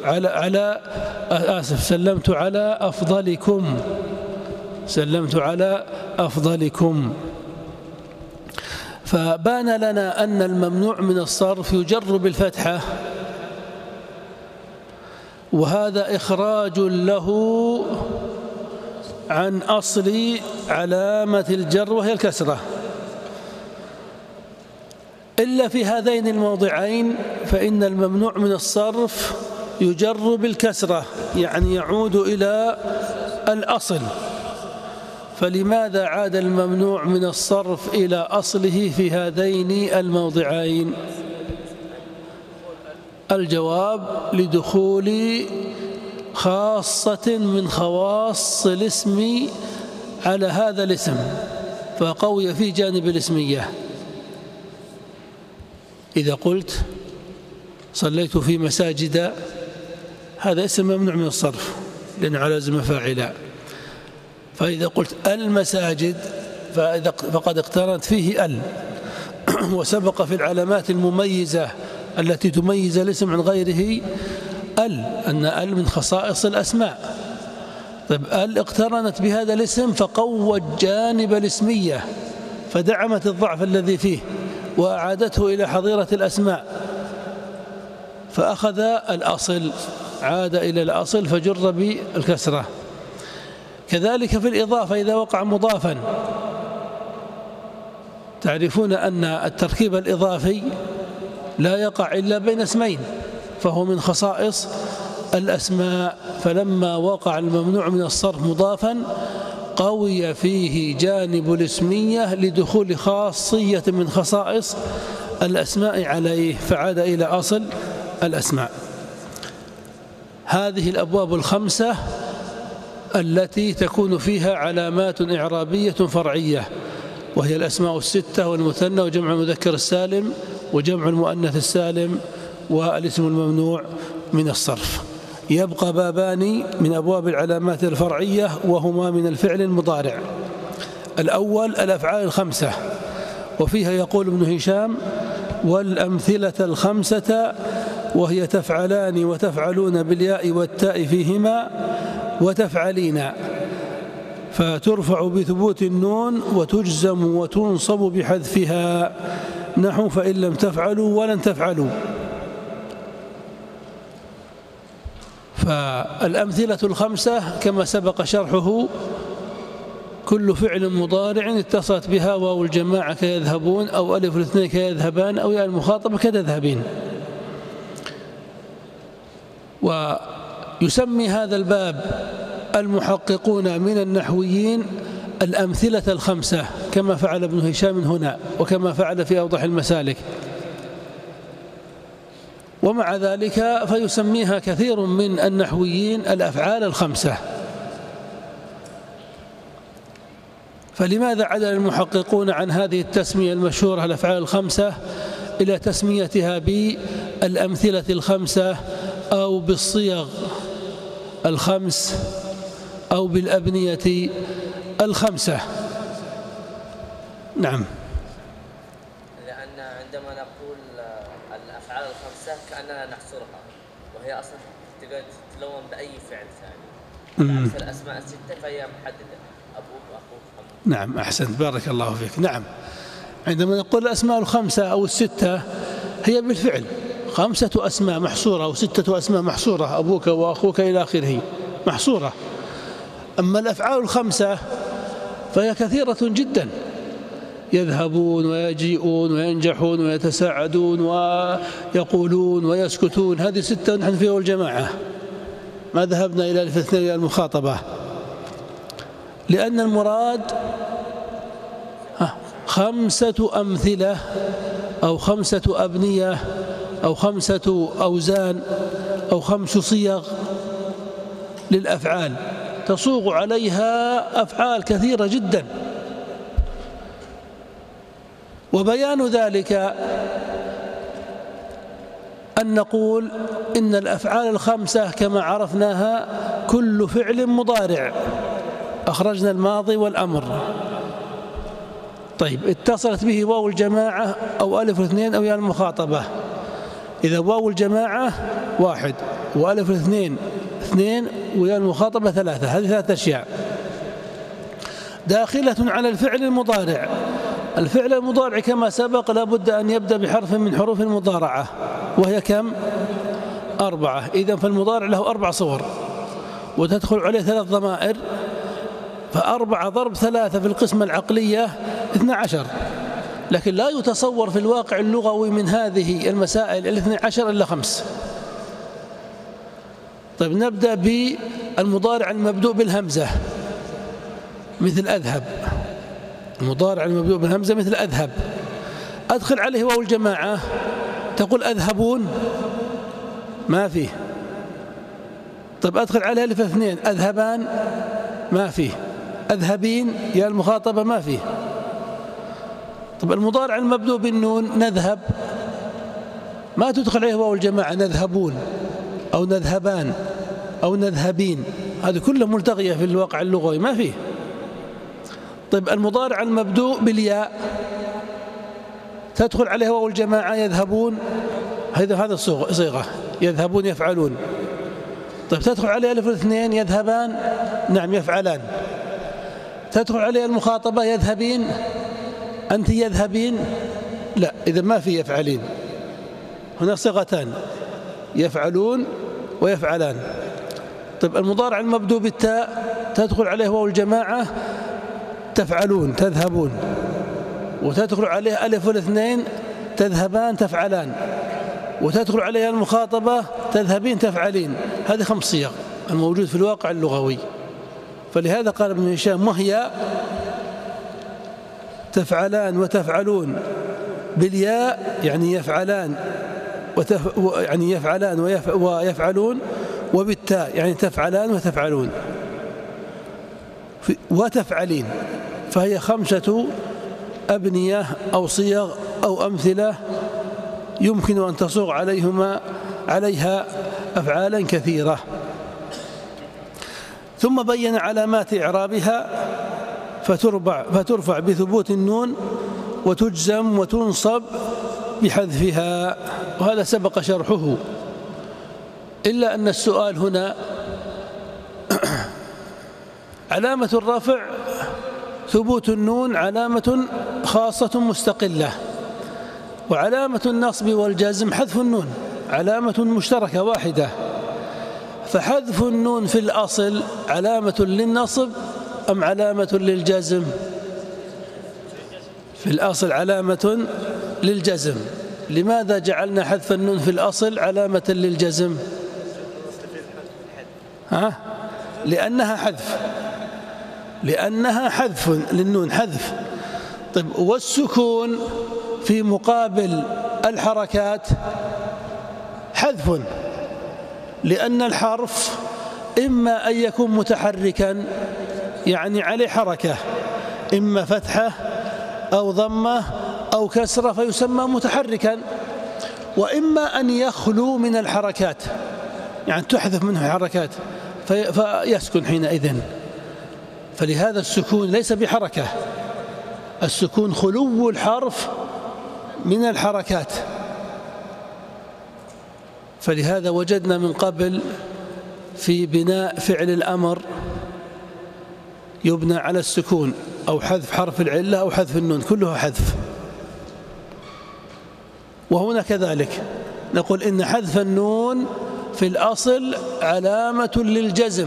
سلمت على أفضلكم، سلمت على أفضلكم. فبان لنا أن الممنوع من الصرف يجر بالفتحة، وهذا إخراج له عن أصل علامة الجر وهي الكسرة، إلا في هذين الموضعين فإن الممنوع من الصرف يجر بالكسرة، يعني يعود إلى الأصل. فلماذا عاد الممنوع من الصرف إلى أصله في هذين الموضعين؟ الجواب لدخول خاصة من خواص الاسم على هذا الاسم، فقوي في جانب الاسمية. إذا قلت صليت في مساجد، هذا اسم ممنوع من الصرف لأنه على وزن فاعل، فإذا قلت المساجد فقد اقترنت فيه ال. وسبق في العلامات المميزة التي تميز الاسم عن غيره أن ال من خصائص الأسماء. طيب ال اقترنت بهذا الاسم فقوت جانب الاسمية، فدعمت الضعف الذي فيه وأعادته إلى حظيرة الأسماء، فأخذ الأصل، عاد إلى الأصل فجر بالكسرة. كذلك في الإضافة إذا وقع مضافا، تعرفون أن التركيب الإضافي لا يقع إلا بين اسمين، فهو من خصائص الأسماء. فلما وقع الممنوع من الصرف مضافا قوي فيه جانب الاسمية لدخول خاصية من خصائص الأسماء عليه، فعاد إلى أصل الأسماء. هذه الأبواب الخمسة التي تكون فيها علامات إعرابية فرعية، وهي الأسماء الستة والمثنى وجمع المذكر السالم وجمع المؤنث السالم والاسم الممنوع من الصرف. يبقى بابان من أبواب العلامات الفرعية وهما من الفعل المضارع. الأول الأفعال الخمسة، وفيها يقول ابن هشام: والأمثلة الخمسة وهي تفعلان وتفعلون بالياء والتاء فيهما وتفعلين، فترفع بثبوت النون وتجزم وتنصب بحذفها، نحو فإن لم تفعلوا ولن تفعلوا. فالأمثلة الخمسة كما سبق شرحه كل فعل مضارع اتصلت بها واو الجماعة كيذهبون أو ألف الاثنين كيذهبان أو ياء المخاطبة كتذهبين. ويسمي هذا الباب المحققون من النحويين الأمثلة الخمسة، كما فعل ابن هشام هنا وكما فعل في أوضح المسالك. ومع ذلك فيسميها كثير من النحويين الأفعال الخمسة. فلماذا عدل المحققون عن هذه التسمية المشهورة الأفعال الخمسة إلى تسميتها بالأمثلة الخمسة أو بالصيغ الخمس أو بالأبنية الخمسة؟ نعم، لأن عندما نقول الأفعال الخمسة كأننا نحصرها، وهي أصلا تتلون بأي فعل ثاني. عكس الأسماء الستة فهي محددة: أبوك وأخوك. نعم، أحسنت، بارك الله فيك. نعم، عندما نقول الأسماء الخمسة أو الستة هي بالفعل خمسة أسماء محصورة أو ستة أسماء محصورة، أبوك وأخوك إلى آخره محصورة. أما الأفعال الخمسة فهي كثيرة جدا: يذهبون ويجيئون وينجحون ويتساعدون ويقولون ويسكتون. هذه ستة نحن فيها والجماعة، ما ذهبنا إلى الاثنين إلى المخاطبة، لأن المراد خمسة أمثلة أو خمسة أبنية أو خمسة أوزان أو خمس صيغ للأفعال تصوغ عليها أفعال كثيرة جدا. وبيان ذلك أن نقول إن الأفعال الخمسة كما عرفناها كل فعل مضارع، أخرجنا الماضي والأمر. طيب، اتصلت به واو الجماعة أو ألف الاثنين أو ياء المخاطبة. إذا واو الجماعة واحد وألف الاثنين اثنين وياء المخاطبة ثلاثة، هذه ثلاثة أشياء داخلة على الفعل المضارع. الفعل المضارع كما سبق لا بد أن يبدأ بحرف من حروف المضارعة، وهي كم؟ 4. إذن فالمضارع له 4 صور وتدخل عليه 3 ضمائر، ف4 ضرب 3 في القسمة العقلية 12. لكن لا يتصور في الواقع اللغوي من هذه المسائل 12 إلا 5. طيب، نبدأ بالمضارع المبدوء بالهمزة مثل أذهب. المضارع المبدوء بالهمزة مثل أذهب، أدخل عليه واو الجماعة تقول أذهبون، ما فيه. طيب، أدخل عليه ألف اثنين أذهبان، ما فيه. أذهبين يا المخاطبة، ما فيه. طيب، المضارع المبدوء بالنون نذهب، ما تدخل عليه واو الجماعة نذهبون أو نذهبان أو نذهبين، هذه كلها ملتغية في الواقع اللغوي، ما فيه. طيب المضارع المبدوء بالياء تدخل عليه واو الجماعة يذهبون، هذا صيغة يذهبون يفعلون. طيب تدخل عليه ألف الاثنين يذهبان، نعم يفعلان. تدخل عليه المخاطبة يذهبين، أنت يذهبين، لا، إذا ما في يفعلين، هنا صيغتان يفعلون ويفعلان. طيب المضارع المبدوء بالتاء تدخل عليه واو الجماعة تفعلون تذهبون، وتدخل عليه ألف الاثنين تذهبان تفعلان، وتدخل عليها المخاطبة تذهبين تفعلين. هذه 5 صيغ الموجود في الواقع اللغوي. فلهذا قال ابن هشام وهي تفعلان وتفعلون بالياء، يعني يفعلان يعني يفعلان ويفعلون، وبالتاء يعني تفعلان وتفعلون وتفعلين. فهي 5 أبنية أو صيغ أو أمثلة يمكن أن تصوغ عليها أفعالا كثيرة. ثم بين علامات إعرابها فترفع بثبوت النون وتجزم وتنصب بحذفها، وهذا سبق شرحه. إلا أن السؤال هنا علامة الرفع ثبوت النون علامة خاصة مستقلة، وعلامة النصب والجزم حذف النون علامة مشتركة واحدة. فحذف النون في الأصل علامة للنصب أم علامة للجزم؟ في الأصل علامة للجزم. لماذا جعلنا حذف النون في الأصل علامة للجزم؟ لأنها حذف للنون حذف. طيب والسكون في مقابل الحركات حذف، لأن الحرف إما أن يكون متحركا يعني عليه حركة، إما فتحة أو ضمة أو كسرة فيسمى متحركا، وإما أن يخلو من الحركات يعني تحذف منه الحركات فيسكن حينئذ. فلهذا السكون ليس بحركة، السكون خلو الحرف من الحركات. فلهذا وجدنا من قبل في بناء فعل الأمر يبنى على السكون أو حذف حرف العلة أو حذف النون، كلها حذف. وهنا كذلك نقول إن حذف النون في الأصل علامة للجزم،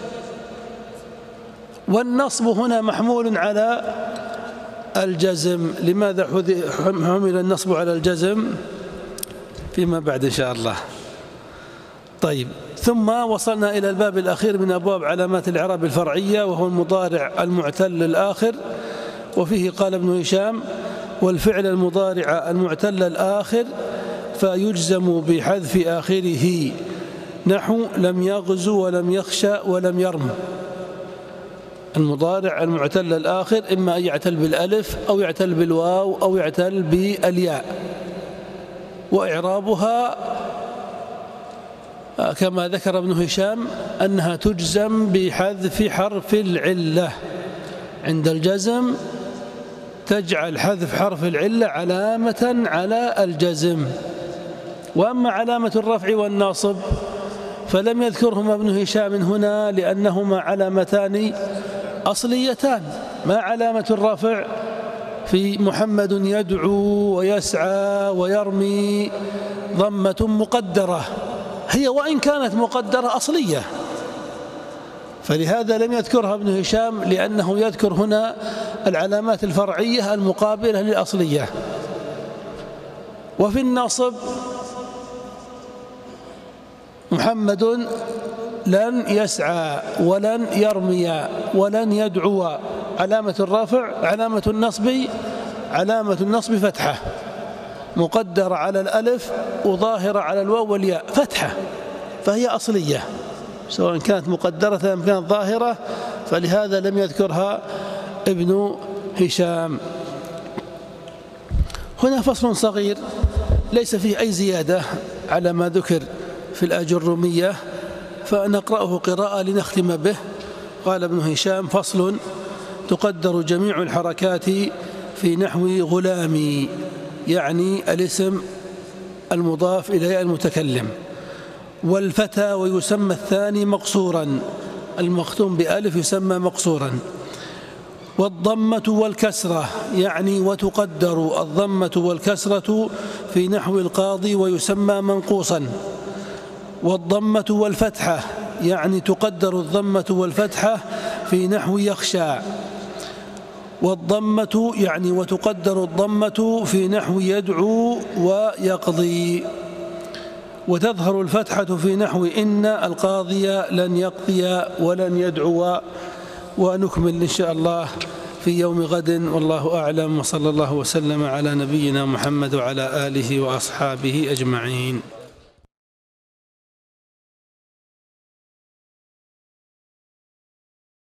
والنصب هنا محمول على الجزم. لماذا حمل النصب على الجزم؟ فيما بعد إن شاء الله. طيب، ثم وصلنا إلى الباب الأخير من أبواب علامات الإعراب الفرعية، وهو المضارع المعتل الآخر. وفيه قال ابن هشام: والفعل المضارع المعتل الآخر فيجزم بحذف آخره، نحو لم يغزو ولم يخشى ولم يرم. المضارع المعتل الآخر إما أن يعتل بالألف أو يعتل بالواو أو يعتل بالياء، وإعرابها كما ذكر ابن هشام أنها تجزم بحذف حرف العلة. عند الجزم تجعل حذف حرف العلة علامة على الجزم. وأما علامة الرفع والناصب فلم يذكرهما ابن هشام هنا لأنهما علامتان أصليتان. ما علامة الرفع في محمد يدعو ويسعى ويرمي؟ ضمة مقدرة، هي وإن كانت مقدرة أصلية، فلهذا لم يذكرها ابن هشام لأنه يذكر هنا العلامات الفرعية المقابلة للأصلية. وفي النصب محمد لن يسعى ولن يرمي ولن يدعو. علامة الرفع علامة النصب فتحة مقدرة على الألف وظاهرة على الواو والياء، فتحة، فهي أصلية سواء كانت مقدرة أم كانت ظاهرة، فلهذا لم يذكرها ابن هشام. هنا فصل صغير ليس فيه أي زيادة على ما ذكر في الآجرومية، فنقرأه قراءة لنختم به. قال ابن هشام: فصل: تقدر جميع الحركات في نحو غلامي، يعني الاسم المضاف إلى المتكلم. والفتى ويسمى الثاني مقصورا، المختوم بألف يسمى مقصورا. والضمة والكسرة، يعني وتقدر الضمة والكسرة في نحو القاضي ويسمى منقوصا. والضمة والفتحة، يعني تقدر الضمة والفتحة في نحو يخشى. والضمة يعني وتقدر الضمة في نحو يدعو ويقضي. وتظهر الفتحة في نحو إن القاضي لن يقضي ولن يدعو. ونكمل إن شاء الله في يوم غد، والله أعلم، وصلى الله وسلم على نبينا محمد وعلى آله وأصحابه أجمعين.